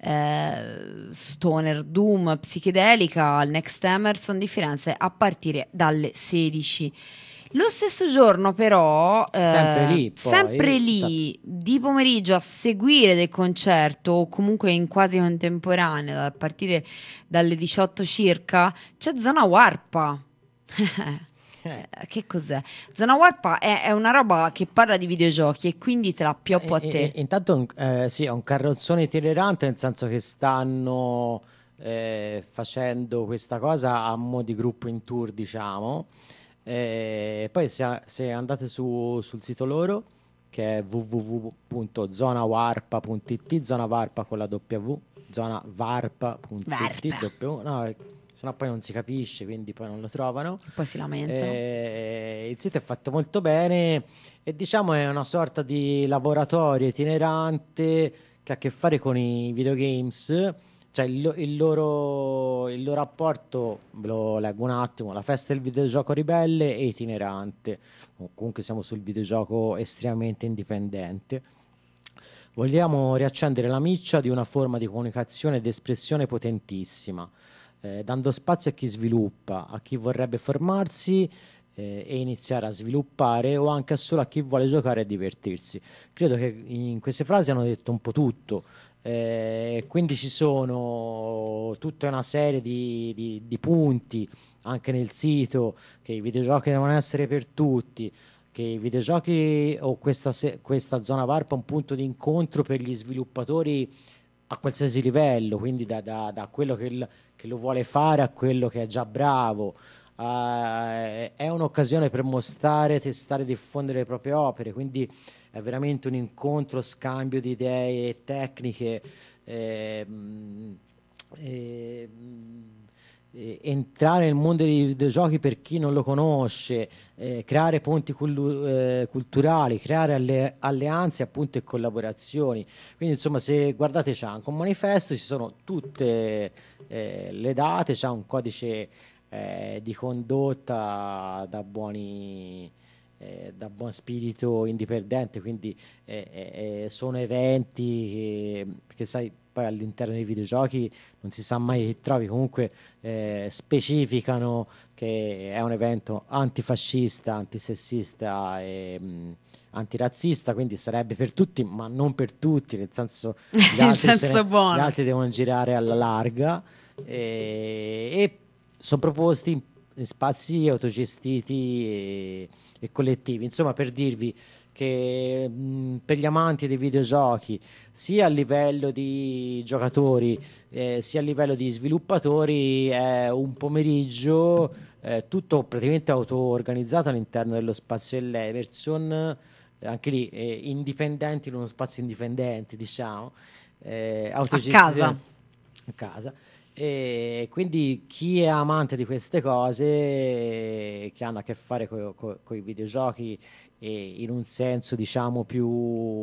Speaker 1: stoner doom psichedelica al Next Emerson di Firenze a partire dalle 16. Lo stesso giorno però,
Speaker 2: Sempre lì, poi.
Speaker 1: sempre lì, di pomeriggio, a seguire del concerto, o comunque in quasi contemporanea, a partire dalle 18 circa, c'è Zona Warpa. Che cos'è? Zona Warpa è una roba che parla di videogiochi e quindi te la pioppo a te.
Speaker 2: Intanto sì, è un carrozzone itinerante, nel senso che stanno facendo questa cosa a mo' di gruppo in tour, diciamo. Poi se andate sul sito loro, che è www.zonavarpa.it, zona varpa con la W, zonavarpa.it, no, sennò poi non si capisce, quindi poi non lo trovano.
Speaker 1: Poi si lamentano.
Speaker 2: Il sito è fatto molto bene e diciamo è una sorta di laboratorio itinerante che ha a che fare con i videogames. Cioè il loro rapporto, ve lo leggo un attimo: la festa del videogioco ribelle e itinerante. Comunque siamo sul videogioco estremamente indipendente. Vogliamo riaccendere la miccia di una forma di comunicazione ed espressione potentissima, dando spazio a chi sviluppa, a chi vorrebbe formarsi e iniziare a sviluppare, o anche solo a chi vuole giocare e divertirsi. Credo che in queste frasi hanno detto un po' tutto. Quindi ci sono tutta una serie di punti anche nel sito, che i videogiochi devono essere per tutti, che i videogiochi o questa zona varpa è un punto di incontro per gli sviluppatori a qualsiasi livello, quindi da quello che lo vuole fare a quello che è già bravo. È un'occasione per mostrare, testare, diffondere le proprie opere, quindi è veramente un incontro, scambio di idee e tecniche, entrare nel mondo dei videogiochi per chi non lo conosce, creare ponti culturali, creare alleanze appunto e collaborazioni. Quindi insomma, se guardate, c'è anche un manifesto, ci sono tutte le date, c'è un codice di condotta da buon spirito indipendente, quindi sono eventi che sai, poi all'interno dei videogiochi non si sa mai che trovi, comunque specificano che è un evento antifascista, antisessista e antirazzista, quindi sarebbe per tutti, ma non per tutti, nel senso gli altri devono girare alla larga, e sono proposti in spazi autogestiti e collettivi. Insomma, per dirvi che per gli amanti dei videogiochi, sia a livello di giocatori sia a livello di sviluppatori, è un pomeriggio tutto praticamente auto-organizzato all'interno dello spazio dell'Emerson, anche lì indipendenti in uno spazio indipendente, diciamo, autogestiti a casa. E quindi chi è amante di queste cose che hanno a che fare con i videogiochi, e in un senso diciamo più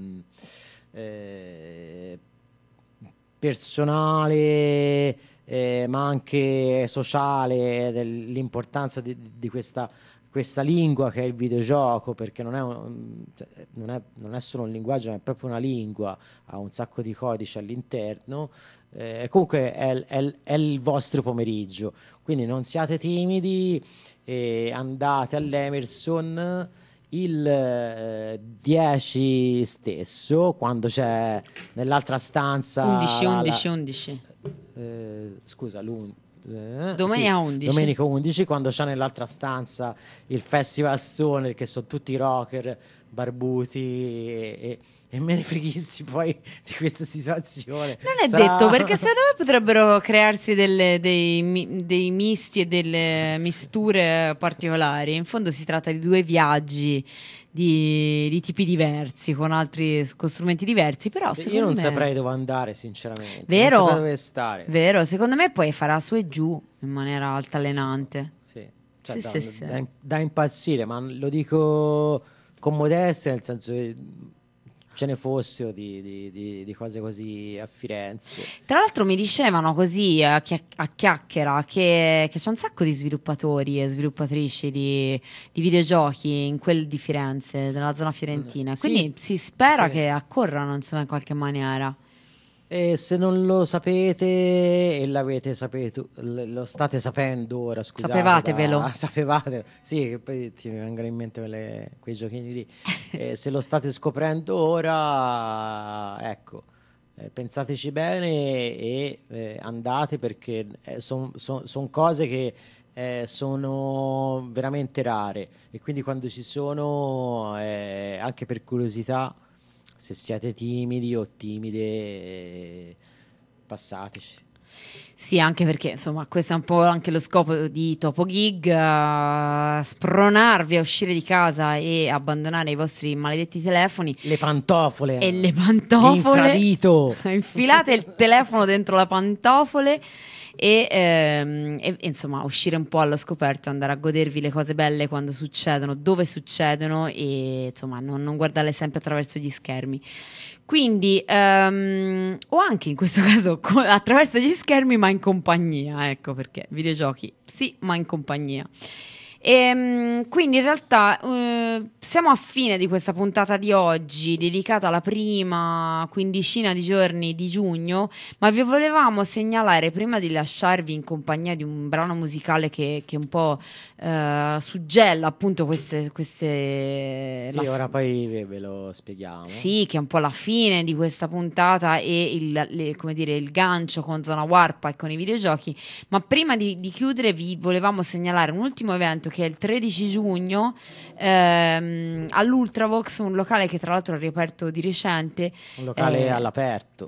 Speaker 2: personale, ma anche sociale, dell'importanza di questa lingua che è il videogioco, perché non è solo un linguaggio, ma è proprio una lingua, ha un sacco di codici all'interno. Comunque è il vostro pomeriggio, quindi non siate timidi, andate all'Emerson il 10 stesso, quando c'è nell'altra stanza
Speaker 1: 11.
Speaker 2: Scusa,
Speaker 1: domenica 11.
Speaker 2: Domenica 11, quando c'è nell'altra stanza il Festival Stoner, che sono tutti rocker barbuti e menefreghisti poi di questa situazione.
Speaker 1: Non è detto, perché secondo me potrebbero crearsi dei misti e delle misture particolari. In fondo si tratta di due viaggi di tipi diversi, con strumenti diversi, però secondo
Speaker 2: io non
Speaker 1: me...
Speaker 2: saprei dove andare, sinceramente.
Speaker 1: Vero?
Speaker 2: Non saprei dove stare.
Speaker 1: Vero, secondo me poi farà su e giù in maniera altalenante.
Speaker 2: Sì. Cioè,
Speaker 1: Sì.
Speaker 2: da impazzire, ma lo dico con modestia, nel senso che ce ne fossero di cose così a Firenze.
Speaker 1: Tra l'altro mi dicevano così a chiacchiera che c'è un sacco di sviluppatori e sviluppatrici di videogiochi in quel di Firenze, nella zona fiorentina, quindi si spera che accorrano insomma in qualche maniera.
Speaker 2: E se non lo sapete e lo state sapendo ora, scusate.
Speaker 1: Sapevatevelo.
Speaker 2: Sapevate, sì, che poi ti vengono in mente quei giochini lì. Se lo state scoprendo ora, ecco, pensateci bene e andate, perché sono cose che sono veramente rare, e quindi quando ci sono, anche per curiosità, se siete timidi o timide, passateci.
Speaker 1: Sì, anche perché insomma questo è un po' anche lo scopo di Topo Gig, spronarvi a uscire di casa e abbandonare i vostri maledetti telefoni
Speaker 2: Le pantofole
Speaker 1: e le pantofole.
Speaker 2: infradito.
Speaker 1: Infilate il telefono dentro la pantofole e insomma uscire un po' allo scoperto, andare a godervi le cose belle quando succedono, dove succedono, e insomma non guardarle sempre attraverso gli schermi. Quindi o anche in questo caso attraverso gli schermi ma in compagnia, ecco perché videogiochi sì ma in compagnia. Quindi in realtà siamo a fine di questa puntata di oggi dedicata alla prima quindicina di giorni di giugno, ma vi volevamo segnalare, prima di lasciarvi in compagnia di un brano musicale che un po' suggella appunto queste
Speaker 2: Sì, ora poi ve lo spieghiamo.
Speaker 1: sì, che è un po' la fine di questa puntata e come dire, il gancio con Zona Warp e con i videogiochi. Ma prima di chiudere vi volevamo segnalare un ultimo evento che è il 13 giugno all'Ultravox, un locale che tra l'altro ha riaperto di recente.
Speaker 2: Un locale all'aperto.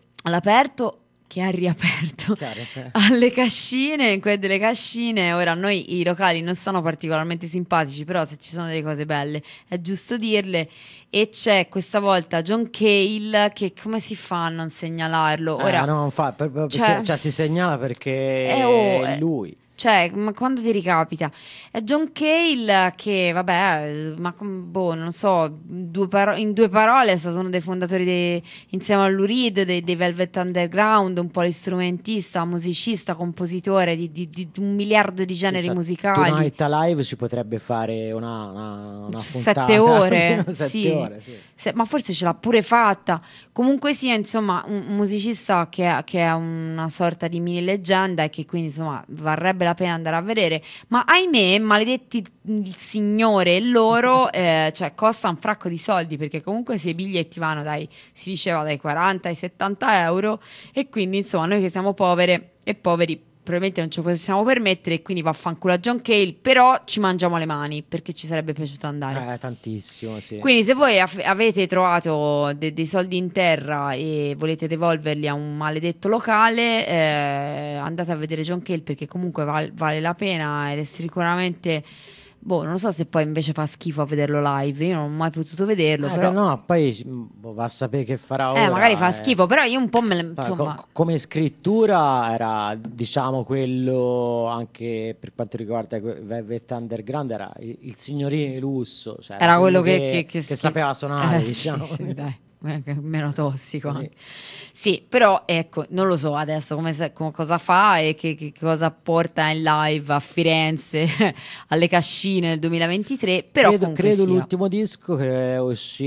Speaker 1: Che ha riaperto
Speaker 2: Chiaro.
Speaker 1: alle Cascine, in quelle delle Cascine. Ora a noi i locali non sono particolarmente simpatici, però se ci sono delle cose belle è giusto dirle. E c'è questa volta John Cale, che come si fa a non segnalarlo? Ora
Speaker 2: No, cioè, si segnala perché è lui.
Speaker 1: Cioè, ma quando ti ricapita? È John Cale che, vabbè, non so, in due parole è stato uno dei fondatori insieme a Lou Reed dei Velvet Underground, un polistrumentista, musicista, compositore di un miliardo di generi musicali.
Speaker 2: Tonight Alive ci potrebbe fare una puntata.
Speaker 1: 7 ore.
Speaker 2: 7
Speaker 1: sì.
Speaker 2: ore, sì.
Speaker 1: Ma forse ce l'ha pure fatta. Comunque sia, insomma, un musicista che è una sorta di mini leggenda e che quindi, insomma, varrebbe la pena andare a vedere, ma ahimè, maledetti il signore e loro, cioè costa un fracco di soldi, perché comunque se i biglietti vanno si diceva dai 40 ai 70 euro, e quindi insomma noi che siamo povere e poveri probabilmente non ce lo possiamo permettere, e quindi vaffanculo a John Cale, però ci mangiamo le mani perché ci sarebbe piaciuto andare
Speaker 2: tantissimo, sì.
Speaker 1: Quindi se voi avete trovato dei soldi in terra e volete devolverli a un maledetto locale, andate a vedere John Cale, perché comunque vale la pena ed è sicuramente... non lo so se poi invece fa schifo a vederlo live, io non ho mai potuto vederlo, però...
Speaker 2: No, poi va a sapere che farà ora.
Speaker 1: Magari fa schifo, però io un po' insomma...
Speaker 2: come scrittura era, diciamo, quello, anche per quanto riguarda Velvet Underground, era il signorino di lusso, cioè
Speaker 1: era quello che
Speaker 2: sapeva suonare, diciamo.
Speaker 1: Sì, dai, meno tossico
Speaker 2: Sì.
Speaker 1: anche. Sì, però ecco, non lo so adesso come cosa fa e che cosa porta in live a Firenze alle Cascine nel 2023, però
Speaker 2: credo l'ultimo disco che è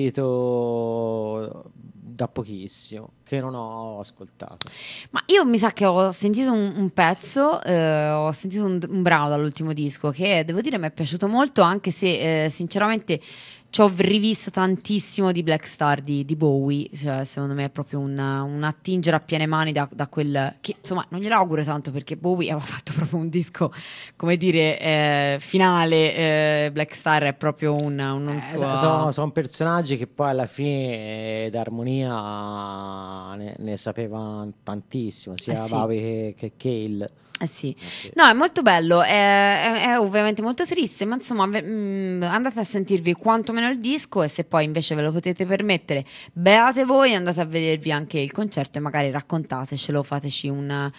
Speaker 2: uscito da pochissimo, che non ho ascoltato.
Speaker 1: Ma io mi sa che ho sentito un pezzo, ho sentito un brano dall'ultimo disco che devo dire mi è piaciuto molto, anche se sinceramente ci ho rivisto tantissimo di Black Star di Bowie, cioè, secondo me è proprio un attingere a piene mani da quel che insomma non glielo auguro tanto, perché Bowie aveva fatto proprio un disco, come dire, finale. Black Star è proprio un suo...
Speaker 2: sono personaggi che poi alla fine d'armonia ne sapeva tantissimo, sia
Speaker 1: sì.
Speaker 2: Bowie che Cale.
Speaker 1: Sì. No, è molto bello, è ovviamente molto triste, ma insomma andate a sentirvi quantomeno il disco, e se poi invece ve lo potete permettere, beate voi, andate a vedervi anche il concerto e magari raccontatecelo, fateci un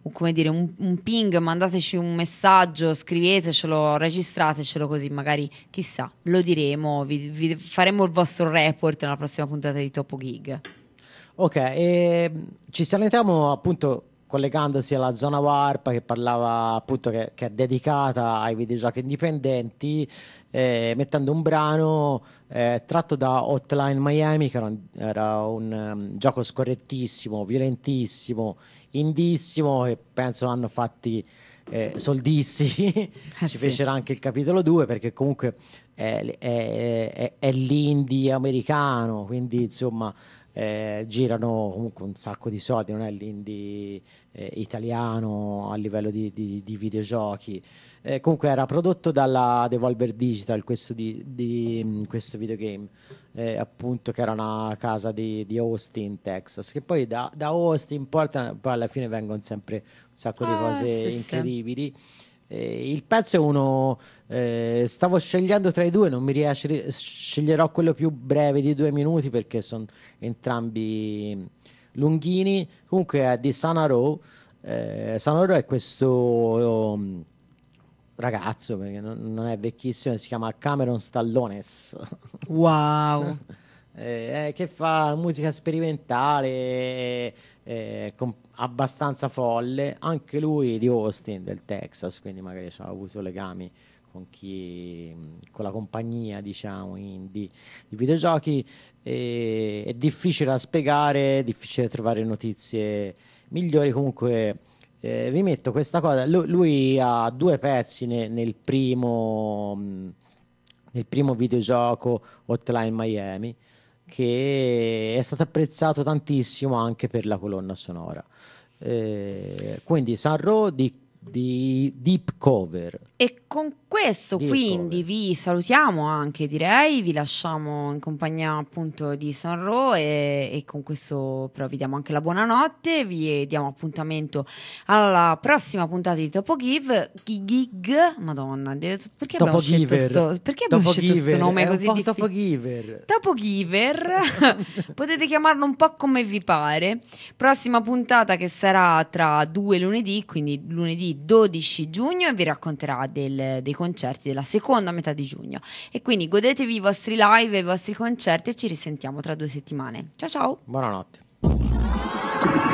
Speaker 1: ping, mandateci un messaggio, scrivetecelo, registratecelo, così magari chissà, lo diremo, vi faremo il vostro report nella prossima puntata di Topo Gig.
Speaker 2: Ok, ci salutiamo appunto collegandosi alla zona Warp, che parlava appunto che è dedicata ai videogiochi indipendenti, mettendo un brano tratto da Hotline Miami, che era un gioco scorrettissimo, violentissimo, indissimo, e penso hanno fatti soldissimi. Ci
Speaker 1: sì.
Speaker 2: fecero anche il capitolo 2, perché comunque è l'indie americano, quindi insomma girano comunque un sacco di soldi, non è l'indie italiano a livello di videogiochi. Comunque era prodotto dalla Devolver Digital questo questo videogame, appunto, che era una casa di Austin, Texas, che poi da Austin poi alla fine vengono sempre un sacco di cose
Speaker 1: sì.
Speaker 2: incredibili. Il pezzo è uno, stavo scegliendo tra i due, non mi riesce, sceglierò quello più breve di 2 minuti perché sono entrambi lunghini. Comunque è di Sanaro. Sanaro è questo ragazzo, perché non è vecchissimo, si chiama Cameron Stallones.
Speaker 1: Wow.
Speaker 2: Che fa musica sperimentale, abbastanza folle, anche lui di Austin, del Texas, quindi magari ha avuto legami con la compagnia, diciamo, indie di videogiochi. È difficile da spiegare, difficile trovare notizie migliori. Comunque vi metto questa cosa. Lui ha 2 pezzi nel primo videogioco Hotline Miami, che è stato apprezzato tantissimo anche per la colonna sonora. Quindi Sanro di Deep Cover.
Speaker 1: E con questo
Speaker 2: Deep
Speaker 1: quindi
Speaker 2: Cover.
Speaker 1: vi salutiamo anche, direi, vi lasciamo in compagnia appunto di Sanro e con questo però vi diamo anche la buonanotte, vi diamo appuntamento alla prossima puntata di Topo Give Gig. Madonna, perché abbiamo scelto questo nome così difficile?
Speaker 2: Topo Giver.
Speaker 1: Topo Giver. Potete chiamarlo un po' come vi pare. Prossima puntata che sarà tra 2 lunedì, quindi lunedì 12 giugno, e vi racconterà dei concerti della seconda metà di giugno. E quindi godetevi i vostri live e i vostri concerti e ci risentiamo tra 2 settimane. Ciao ciao!
Speaker 2: Buonanotte.